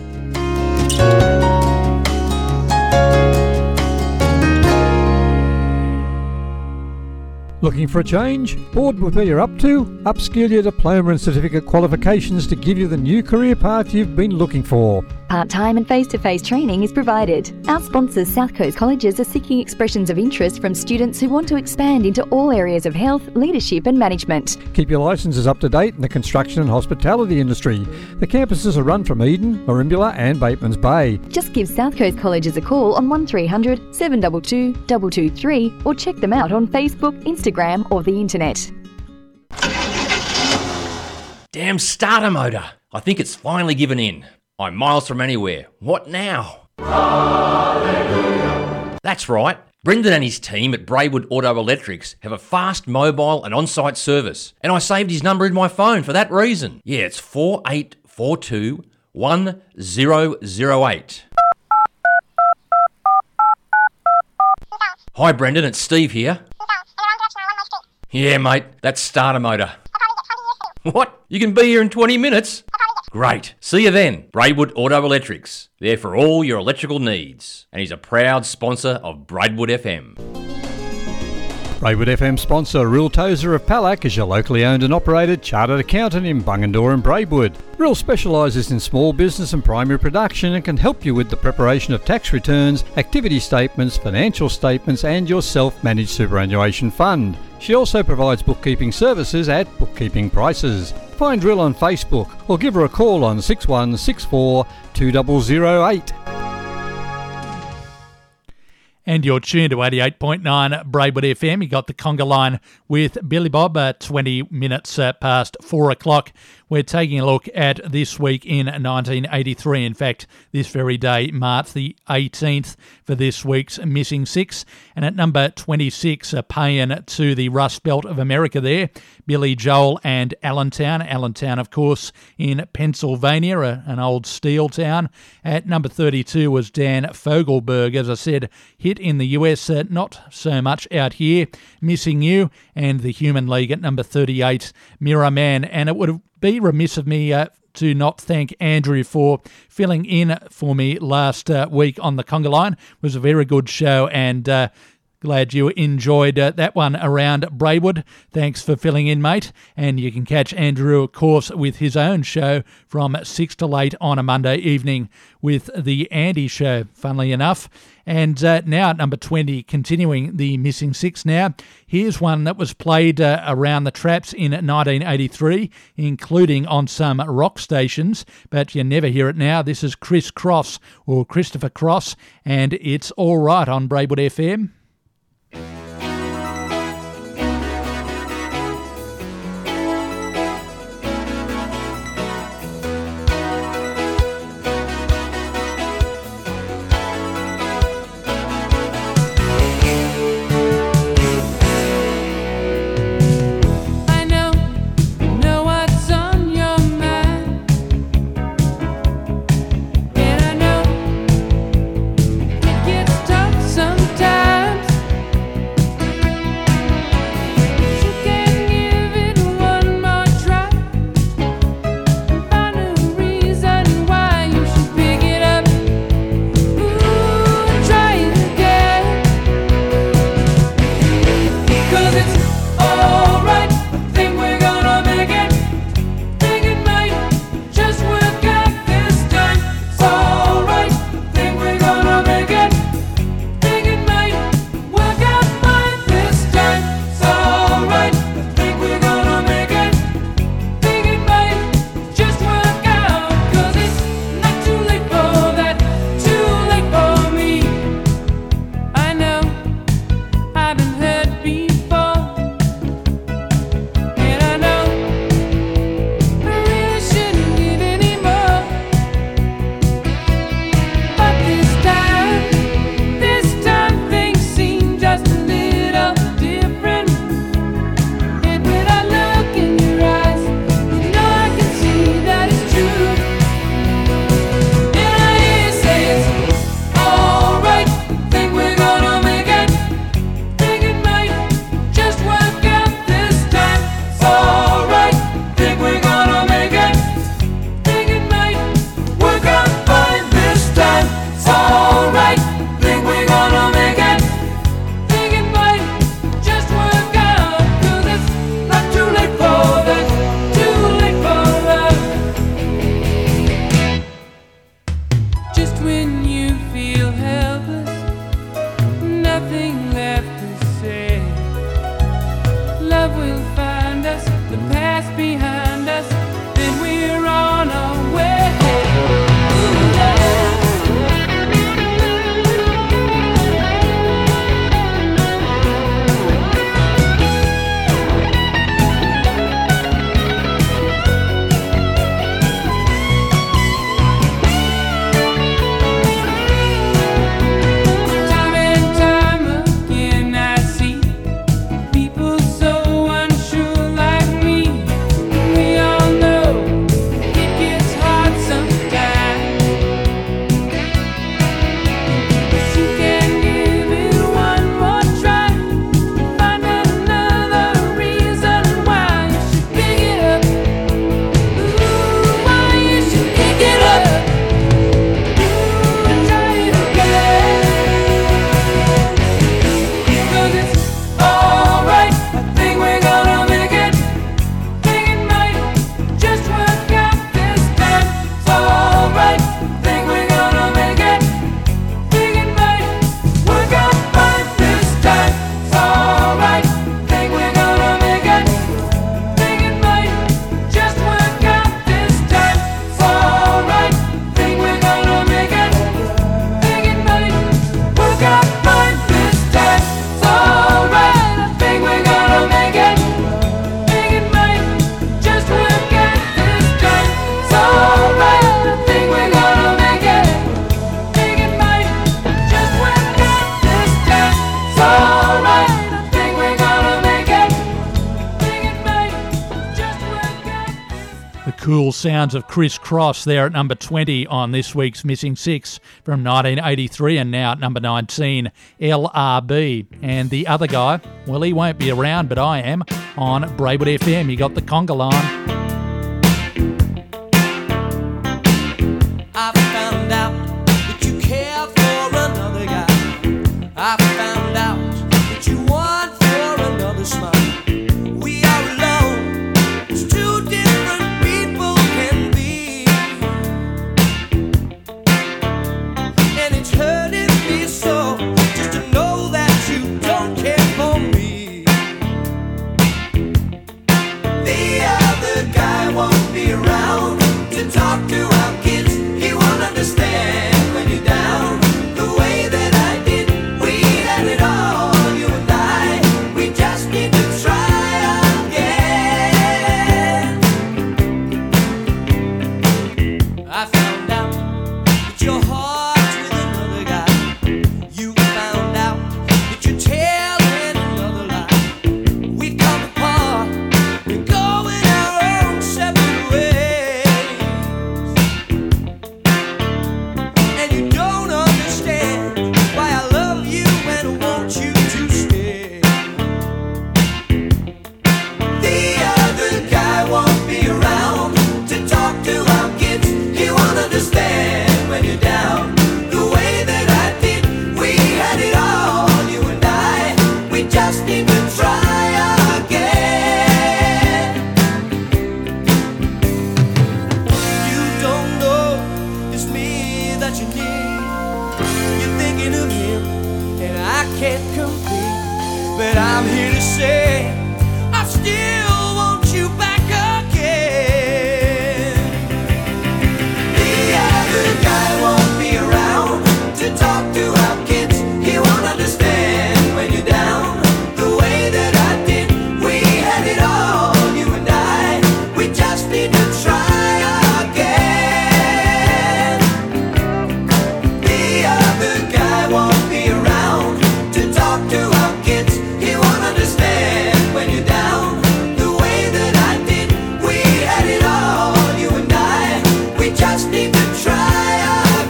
Looking for a change? Bored with where you're up to? Upskill your diploma and certificate qualifications to give you the new career path you've been looking for. Part-time and face-to-face training is provided. Our sponsors, South Coast Colleges, are seeking expressions of interest from students who want to expand into all areas of health, leadership and management. Keep your licences up to date in the construction and hospitality industry. The campuses are run from Eden, Merimbula and Bateman's Bay. Just give South Coast Colleges a call on one three hundred, seven two two, two two three or check them out on Facebook, Instagram or the internet. Damn starter motor. I think it's finally given in. I'm miles from anywhere. What now? Hallelujah. That's right. Brendan and his team at Braidwood Auto Electrics have a fast mobile and on-site service, and I saved his number in my phone for that reason. Yeah, it's four eight four two, one zero zero eight. Hi Brendan, it's Steve here. Yeah mate, that's starter motor. What? You can be here in twenty minutes? Great. See you then. Braidwood Auto Electrics. There for all your electrical needs. And he's a proud sponsor of Braidwood F M. Braidwood F M sponsor Rill Tozer of Palac is your locally owned and operated chartered accountant in Bungendore and Braidwood. Rill specialises in small business and primary production and can help you with the preparation of tax returns, activity statements, financial statements and your self-managed superannuation fund. She also provides bookkeeping services at bookkeeping prices. Find Rill on Facebook or give her a call on six one six four, two zero zero eight. And you're tuned to eighty-eight point nine Braidwood F M. You got the conga line with Billy Bob at twenty minutes uh, past four o'clock. We're taking a look at this week in nineteen eighty-three. In fact, this very day, March the eighteenth, for this week's Missing Six. And at number twenty-six, a paying to the Rust Belt of America there, Billy Joel and Allentown. Allentown, of course, in Pennsylvania, a, an old steel town. At number thirty-two was Dan Fogelberg, as I said, hit in the U S, uh, not so much out here. Missing You and the Human League at number thirty-eight, Mirror Man. And it would be remiss of me uh, to not thank Andrew for filling in for me last uh, week on the conga line. It was a very good show, and uh, glad you enjoyed uh, that one around Braidwood. Thanks for filling in, mate. And you can catch Andrew, of course, with his own show from six to eight on a Monday evening with the Andy Show, funnily enough. And uh, now at number twenty, continuing the Missing Six now, here's one that was played uh, around the traps in nineteen eighty-three, including on some rock stations, but you never hear it now. This is Chris Cross, or Christopher Cross, and It's All Right on Braidwood F M. Sometimes cool sounds of Chris Cross there at number twenty on this week's Missing Six from nineteen eighty-three, and now at number nineteen, L R B. And the other guy, well, he won't be around, but I am, on Braidwood F M. You got the conga line. I found out that you care for another guy. I found out that you want for another smile. We are alone, it's two different people can be. And it's hurting me so, just to know that you don't care for me. The other guy won't be around to talk to our kids. He won't understand when you're down the way that I did. We had it all, you and I. We just need to try again. I found out that your heart's with another guy. You found out that you're telling another lie. We've come apart, we're going our own separate ways. And you don't understand why I love you and want you to stay. The other guy won't be around to talk to our kids. He won't understand when you're down the way that I did. We had it all, you and I. We just need to try again. You don't know it's me that you need. You're thinking of him, and I can't compete. But I'm here to say, I still want you back again. The other guy won't be around to talk to our kids. He won't understand when you're down the way that I did. We had it all, you and I. We just need to try again. The other guy won't be around to talk to our kids. He won't understand when you're down the way that I did. We had it all, you and I. We just need to try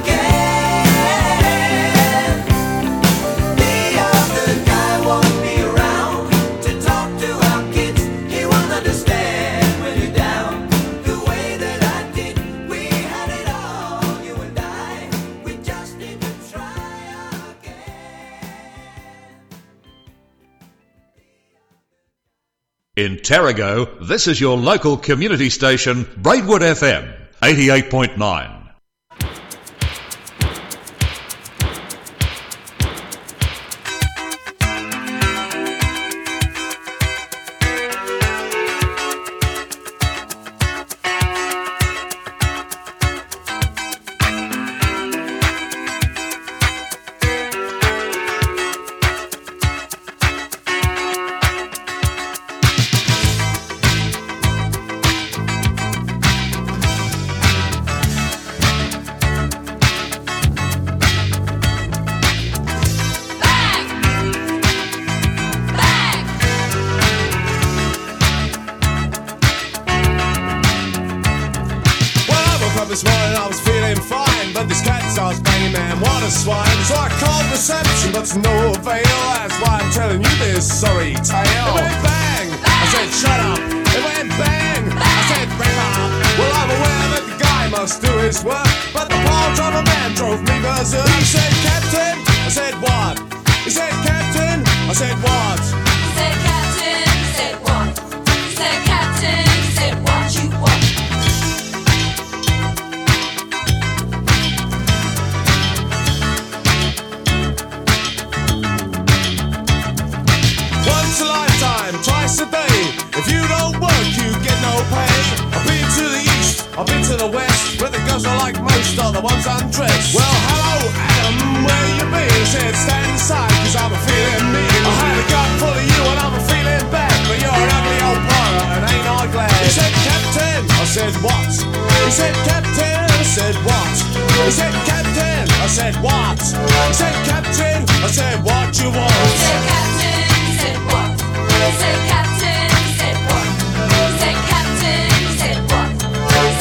again. The other guy won't be around to talk to our kids. He won't understand when you're down the way that I did. We had it all, you and I. We just need to try again. In Terrigo, this is your local community station, Braidwood F M, eighty-eight point nine. This morning I was feeling fine, but this cat starts banging, man, what a swine. So I called reception, but to no avail. That's why I'm telling you this sorry tale. It went bang, I said shut up. It went bang, I said rip up. Well, I'm aware that the guy must do his work, but the poor driver man drove me berserk. He said, Captain, I said what? He said, Captain, I said what? He said, Captain, he said what? He said, Captain, he said what you want. Once a lifetime, twice a day. If you don't work, you get no pay. I've been to the east, I've been to the west, where the girls are like most are the ones undressed. Well, hello, Adam, where you been? He said, stand aside, cause I'm a feeling mean. I had a gut full of you and I'm a feeling bad, but you're an ugly old pirate and ain't I glad. He said, Captain, I said, what? He said, Captain, I said, what? He said, Captain, I said, what? He said, Captain, I said, what you want? He said, Captain, he said what? He said, Captain, he said what? He said, Captain, he said what? He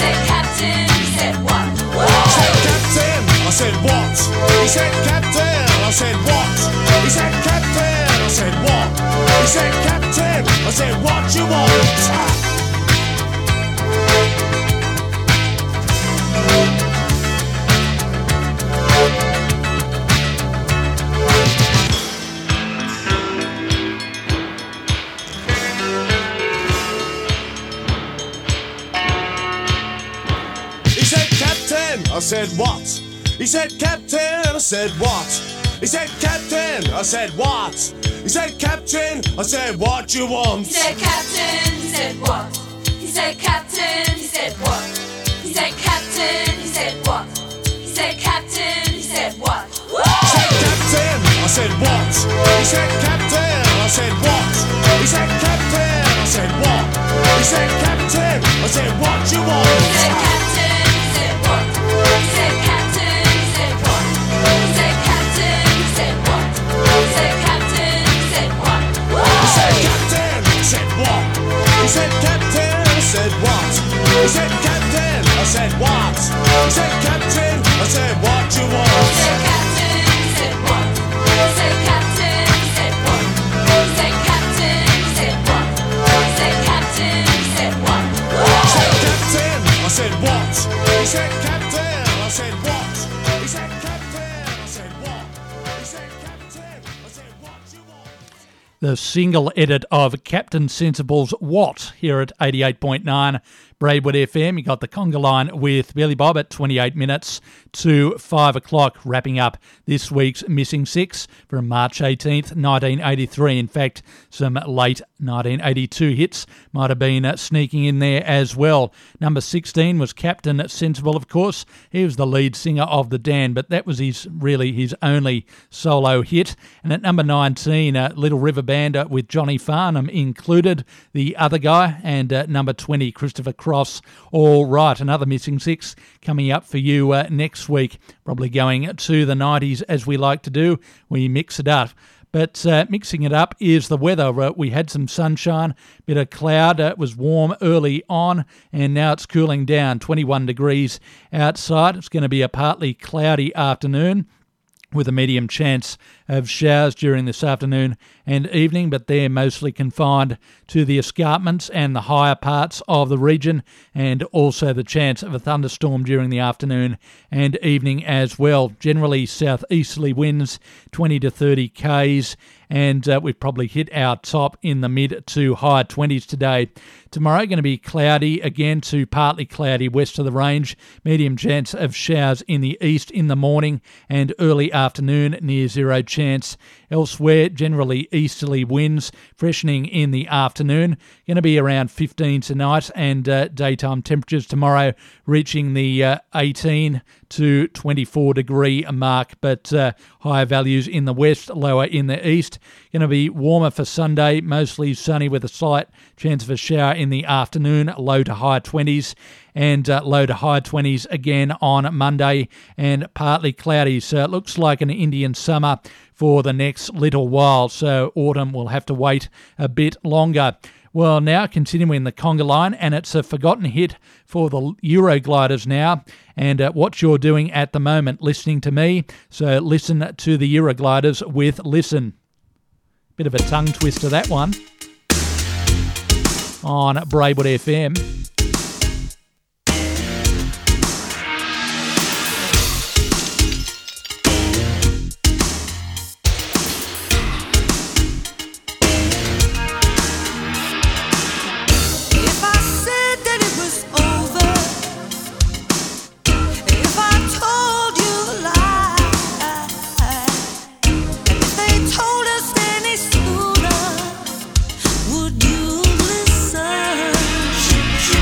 said, what? He said, Captain, I said, what? He said, Captain, I said, what? He said, Captain, I said, what you want? He said, Captain, he said, what? He said, Captain, he said, what? He said, Captain, he said, what? He said, Captain, he said, what? Woo! He said, Captain, I said, what? He said, Captain, I said, what? He said, Captain, I said, what? He said, Captain, I said, what you want? He said, Captain, he said, what? He said, Captain, he said, what? He said, Captain, he said, what? He said, Captain, he said, what? Woo! He said, Captain, I said, what? He said, Captain, I said, what? He said, Captain, I said, what? He said, Captain, I said, what you want? He said, Captain, he said, what? He said, Captain, he said, what? He said, Captain, he said, what? He said, Captain, he said, what? He said, Captain, I said, what? He said, Captain, I said, what? He said, Captain, I said, what? He said, Captain, I said, what you want? The single edit of Captain Sensible's What here at eighty-eight point nine Braidwood F M. You got the conga line with Billy Bob at twenty-eight minutes to five o'clock, wrapping up this week's Missing Six from March eighteenth, nineteen eighty-three. In fact, some late nineteen eighty-two hits might have been uh, sneaking in there as well. Number sixteen was Captain Sensible, of course. He was the lead singer of The Dan, but that was his really his only solo hit. And at number nineteen, uh, Little River Band uh, with Johnny Farnham included, the other guy. And uh, number twenty, Christopher Cross. All right, another Missing Six coming up for you uh, next week. Probably going to the nineties as we like to do. We mix it up. But uh, mixing it up is the weather. Uh, we had some sunshine, bit of cloud. Uh, it was warm early on, and now it's cooling down. twenty-one degrees outside. It's going to be a partly cloudy afternoon with a medium chance of showers during this afternoon and evening, but they're mostly confined to the escarpments and the higher parts of the region, and also the chance of a thunderstorm during the afternoon and evening as well. Generally southeasterly winds, twenty to thirty kays, and uh, we've probably hit our top in the mid to high twenties today. Tomorrow going to be cloudy again to partly cloudy west of the range. Medium chance of showers in the east in the morning and early afternoon, near zero chance. Elsewhere, generally easterly winds, freshening in the afternoon. Going to be around fifteen tonight, and uh, daytime temperatures tomorrow reaching the uh, eighteen to twenty-four degree mark, but uh, higher values in the west, lower in the east. Going to be warmer for Sunday, mostly sunny with a slight chance of a shower in the afternoon, low to high twenties, and uh, low to high twenties again on Monday, and partly cloudy. So it looks like an Indian summer for the next little while, so autumn will have to wait a bit longer. Well, now continuing the conga line, and it's a forgotten hit for the Eurogliders now, and uh, what you're doing at the moment, listening to me. So listen to the Eurogliders with Listen. Bit of a tongue twister, that one, on Braidwood F M. Would you listen?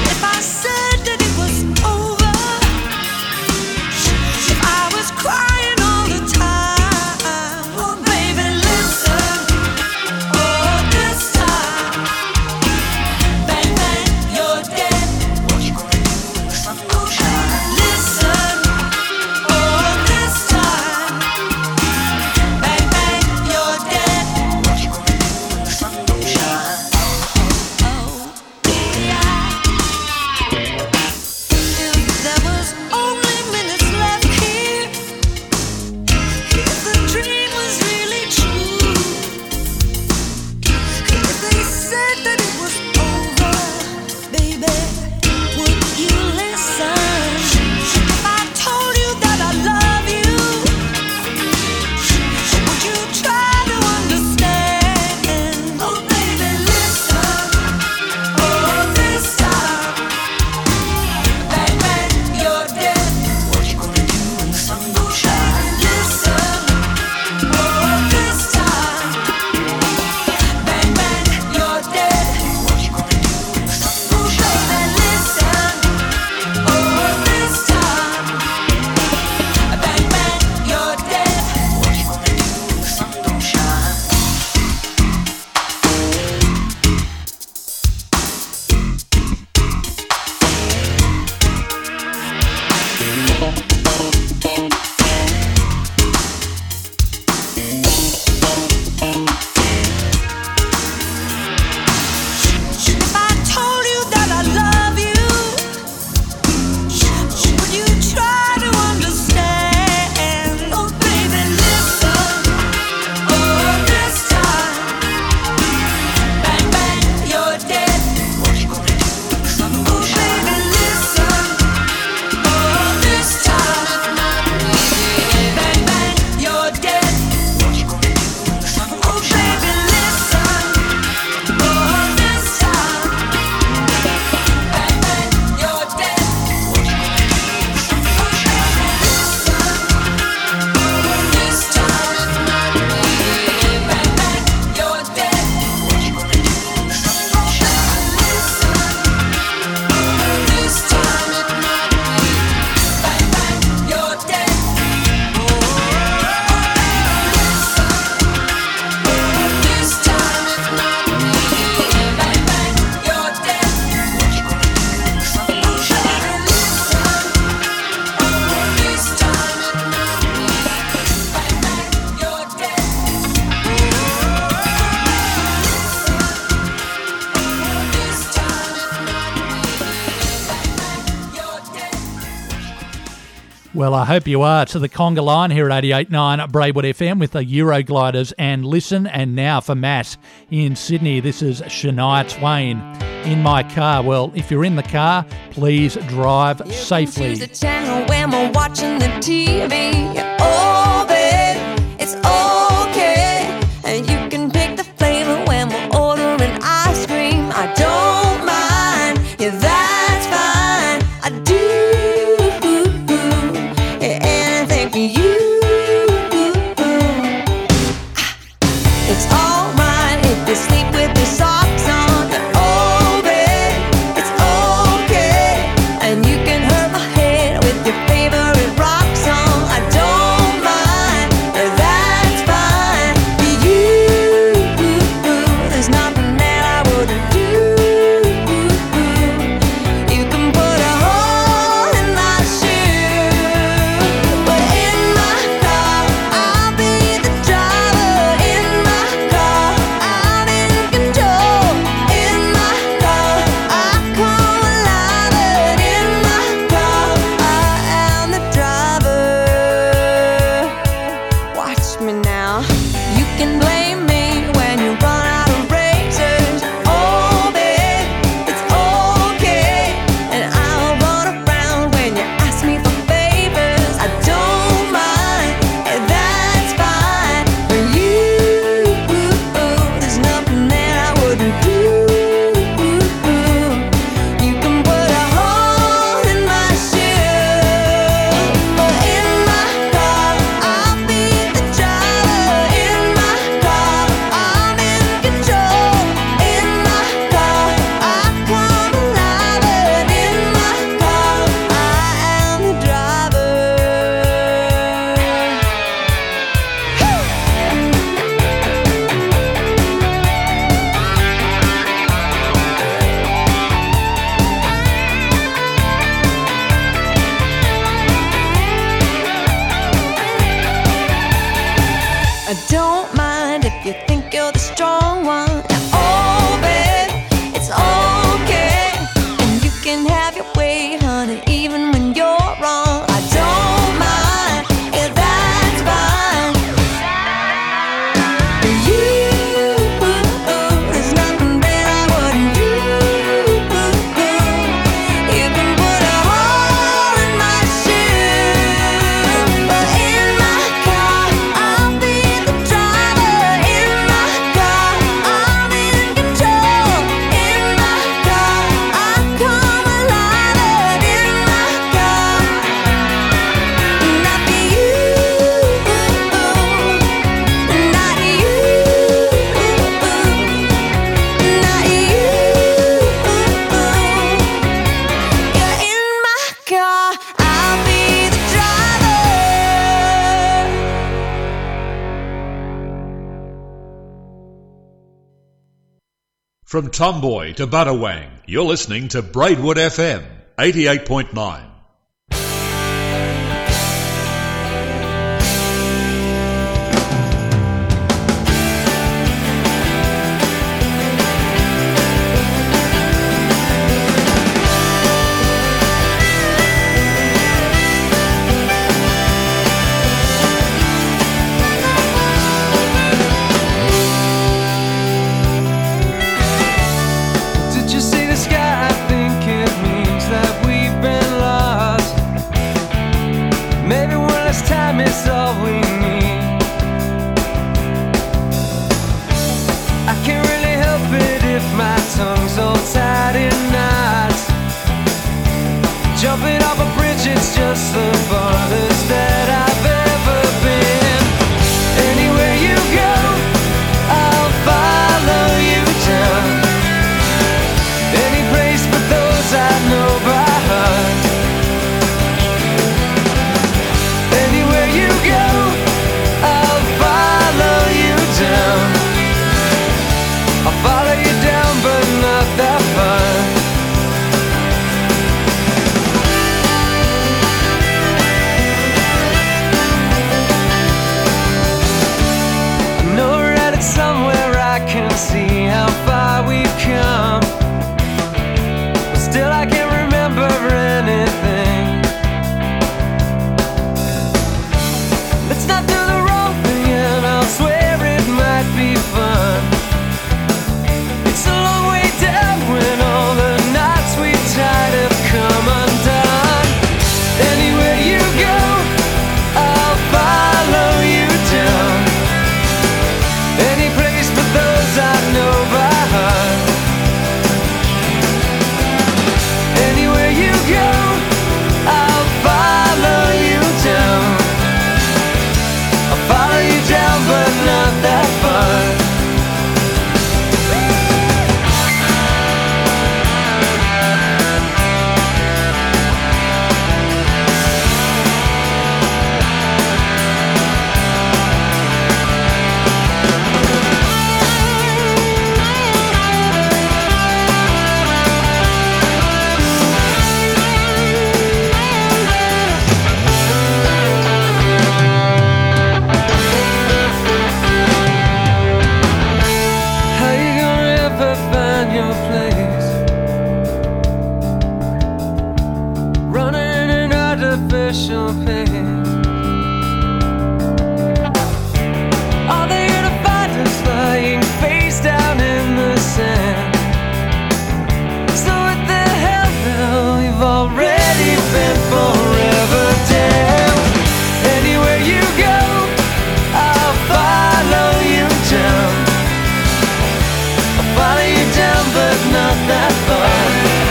Well, I hope you are. To the conga line here at eighty-eight point nine Braidwood F M with the Eurogliders and Listen. And now for Matt in Sydney, this is Shania Twain, In My Car. Well, if you're in the car, please drive safely. Choose a channel when we're watching the T V. Oh, babe, it's okay. And you can pick the flavor when we're ordering ice cream. I don't mind, yeah, that's fine. I do anything for you. It's alright if you sleep with your socks on. Oh, babe, it's okay. And you can hurt my head with your favorite rock song. I don't mind, that's fine. For you, there's nothing that I wouldn't do. You can put a hole in my shoe, but in my car, I'll be the driver. In my car, I'm in control. In my car, I come alive. And in my car, I am the driver. Watch me now. You can blame me when you run out of razors. Oh, babe, it's okay. And I'll run around when you ask me for favors. I don't mind, and that's fine. For you, there's nothing that I wouldn't do. You can put a hole in my shoe, but in my car, I'll be the driver. In my car, I'm in control. In my car, I come alive. And in my car, I am the driver. I don't mind if you think you're the strong one. Oh, babe, it's okay. And you can have your way, honey, even when you're wrong. I don't mind, yeah, that's fine. For you, there's nothing that I wouldn't do. You can put a hole in my shoe, but in my car, I'll be the driver. In my car, I'm in control. In my car, I come alive. And in my car, not for you, not you, not you. Yeah, in my car, I'll be the driver. From Tomboy to Buttawang, you're listening to Braidwood F M, eighty-eight point nine. Did you see the sky? I think it means that we've been lost. Maybe one last time is all we need. I can't really help it if my tongue's all tied in knots. Jumping off a bridge, it's just the farthest that I've ever been. Anywhere you go, I'll follow you down. Any place but those I know by heart. Anywhere you go, I'll follow you down. I'll follow you down, but not that far. I know we're headed somewhere, I can see how far we've come. But still I can't remember anything. place, running in artificial pain. All they're gonna find us lying face down in the sand. So what the hell now? We've already been forever damned. Anywhere you go, I'll follow you down. I'll follow you down, but not that far.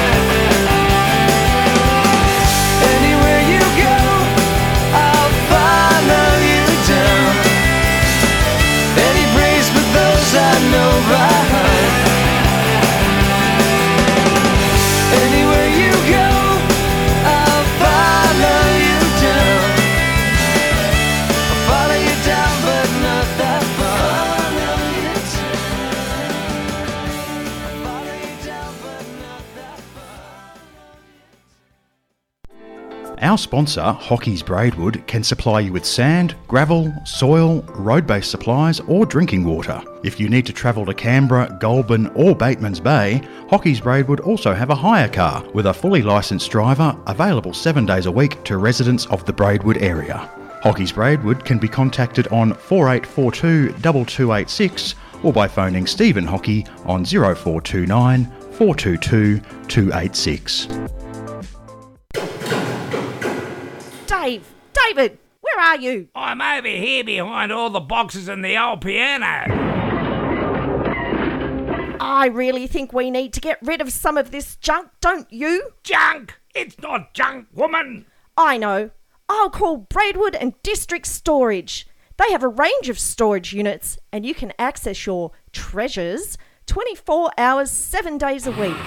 Anywhere you go, I'll follow you down. Any praise for those I know by heart. Anywhere you go, I'll follow you down. I'll follow you down, but not that far. Our sponsor, Hockey's Braidwood, can supply you with sand, gravel, soil, road-based supplies or drinking water. If you need to travel to Canberra, Goulburn or Batemans Bay, Hockey's Braidwood also have a hire car with a fully licensed driver available seven days a week to residents of the Braidwood area. Hockey's Braidwood can be contacted on four eight four two, two two eight six or by phoning Stephen Hockey on zero four two nine, four two two, two eight six. Dave, David, where are you? I'm over here behind all the boxes and the old piano. I really think we need to get rid of some of this junk, don't you? Junk? It's not junk, woman. I know. I'll call Braidwood and District Storage. They have a range of storage units and you can access your treasures twenty-four hours, seven days a week.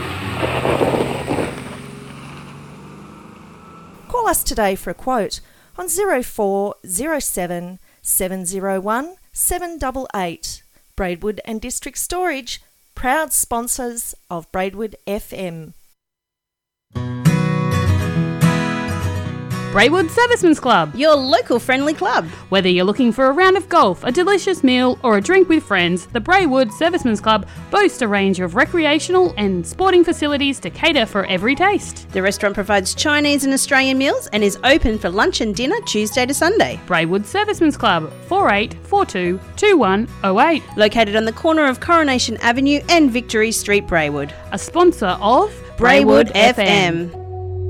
Call us today for a quote on zero four zero seven, seven zero one, seven eight eight. Braidwood and District Storage, proud sponsors of Braidwood F M. Braidwood Servicemen's Club, your local friendly club. Whether you're looking for a round of golf, a delicious meal or a drink with friends, the Braidwood Servicemen's Club boasts a range of recreational and sporting facilities to cater for every taste. The restaurant provides Chinese and Australian meals and is open for lunch and dinner Tuesday to Sunday. Braidwood Servicemen's Club, four eight four two, two one zero eight. Located on the corner of Coronation Avenue and Victory Street, Braidwood. A sponsor of Braidwood, Braidwood F M. F M.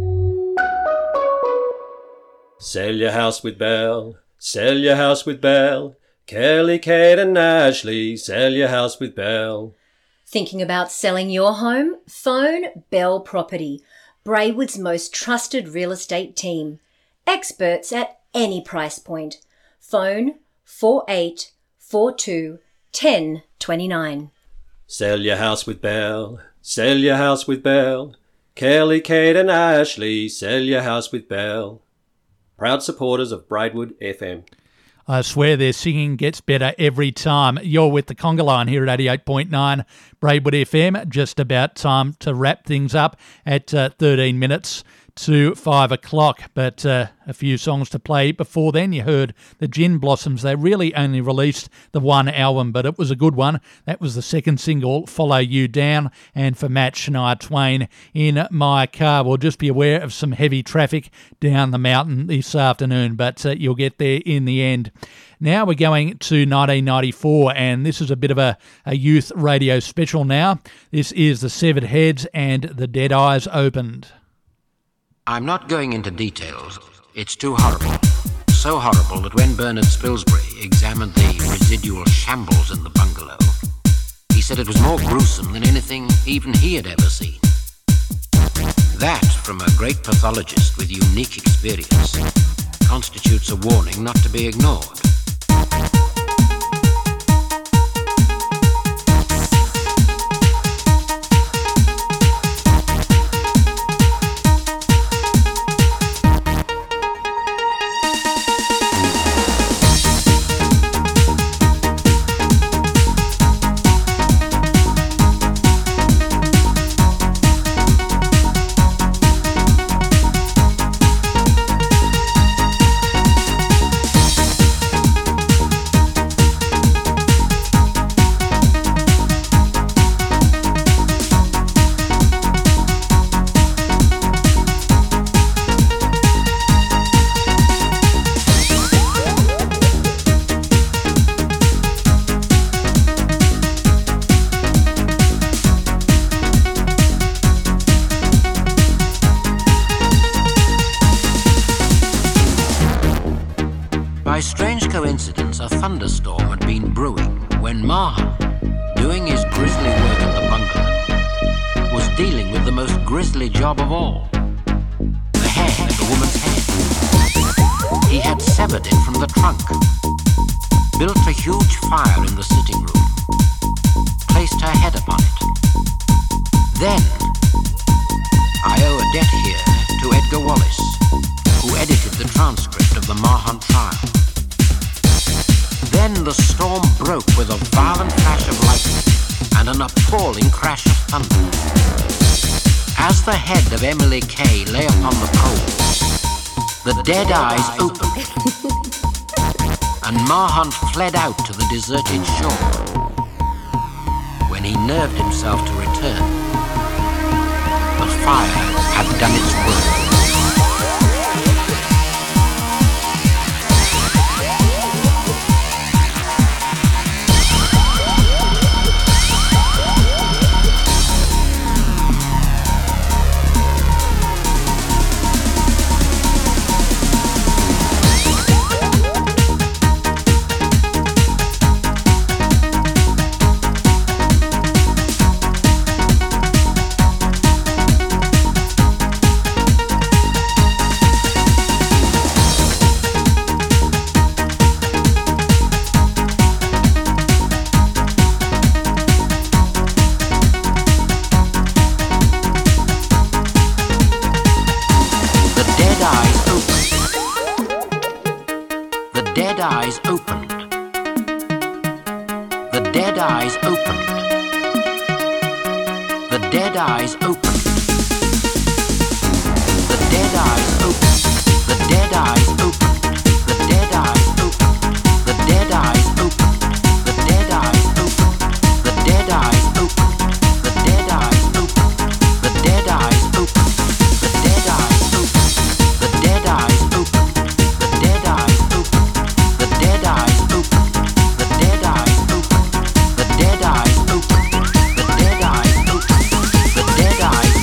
Sell your house with Bell, sell your house with Bell. Kelly, Kate and Ashley, sell your house with Bell. Thinking about selling your home? Phone Bell Property, Braidwood's most trusted real estate team. Experts at any price point. Phone four eight four two, one zero two nine. Sell your house with Bell, sell your house with Bell. Kelly, Kate and Ashley, sell your house with Bell. Proud supporters of Braidwood F M. I swear their singing gets better every time. You're with the Conga Line here at eighty-eight point nine Braidwood F M. Just about time to wrap things up at uh, thirteen minutes to five o'clock. But uh, a few songs to play before then. You heard the Gin Blossoms. They really only released the one album, but it was a good one. That was the second single, Follow You Down. And for Matt, Shania Twain, In My Car. We'll just be aware of some heavy traffic down the mountain this afternoon, but uh, you'll get there in the end. Now we're going to nineteen ninety-four, and this is a bit of a, a youth radio special now. This is The Severed Heads and The Dead Eyes Opened. I'm not going into details. It's too horrible. So horrible that when Bernard Spilsbury examined the residual shambles in the bungalow, he said it was more gruesome than anything even he had ever seen. That, from a great pathologist with unique experience, constitutes a warning not to be ignored. dealing with the most grisly job of all. The head, the woman's head. He had severed it from the trunk, built a huge fire in the sitting room, placed her head upon it. Then, I owe a debt here to Edgar Wallace, who edited the transcript of the Mahon trial. Then the storm broke with a violent flash of lightning and an appalling crash of thunder. As the head of Emily Kay lay upon the coals, the dead eyes opened, and Mahon fled out to the deserted shore. When he nerved himself to return, the fire had done its work. The dead eyes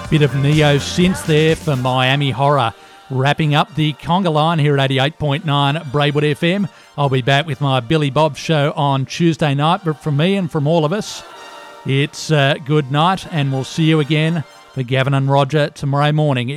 Bit of neo-synth there for Miami Horror. Wrapping up the Conga Line here at eighty-eight point nine Braidwood F M. I'll be back with my Billy Bob show on Tuesday night, but from me and from all of us, it's uh, good night, and we'll see you again for Gavin and Roger tomorrow morning.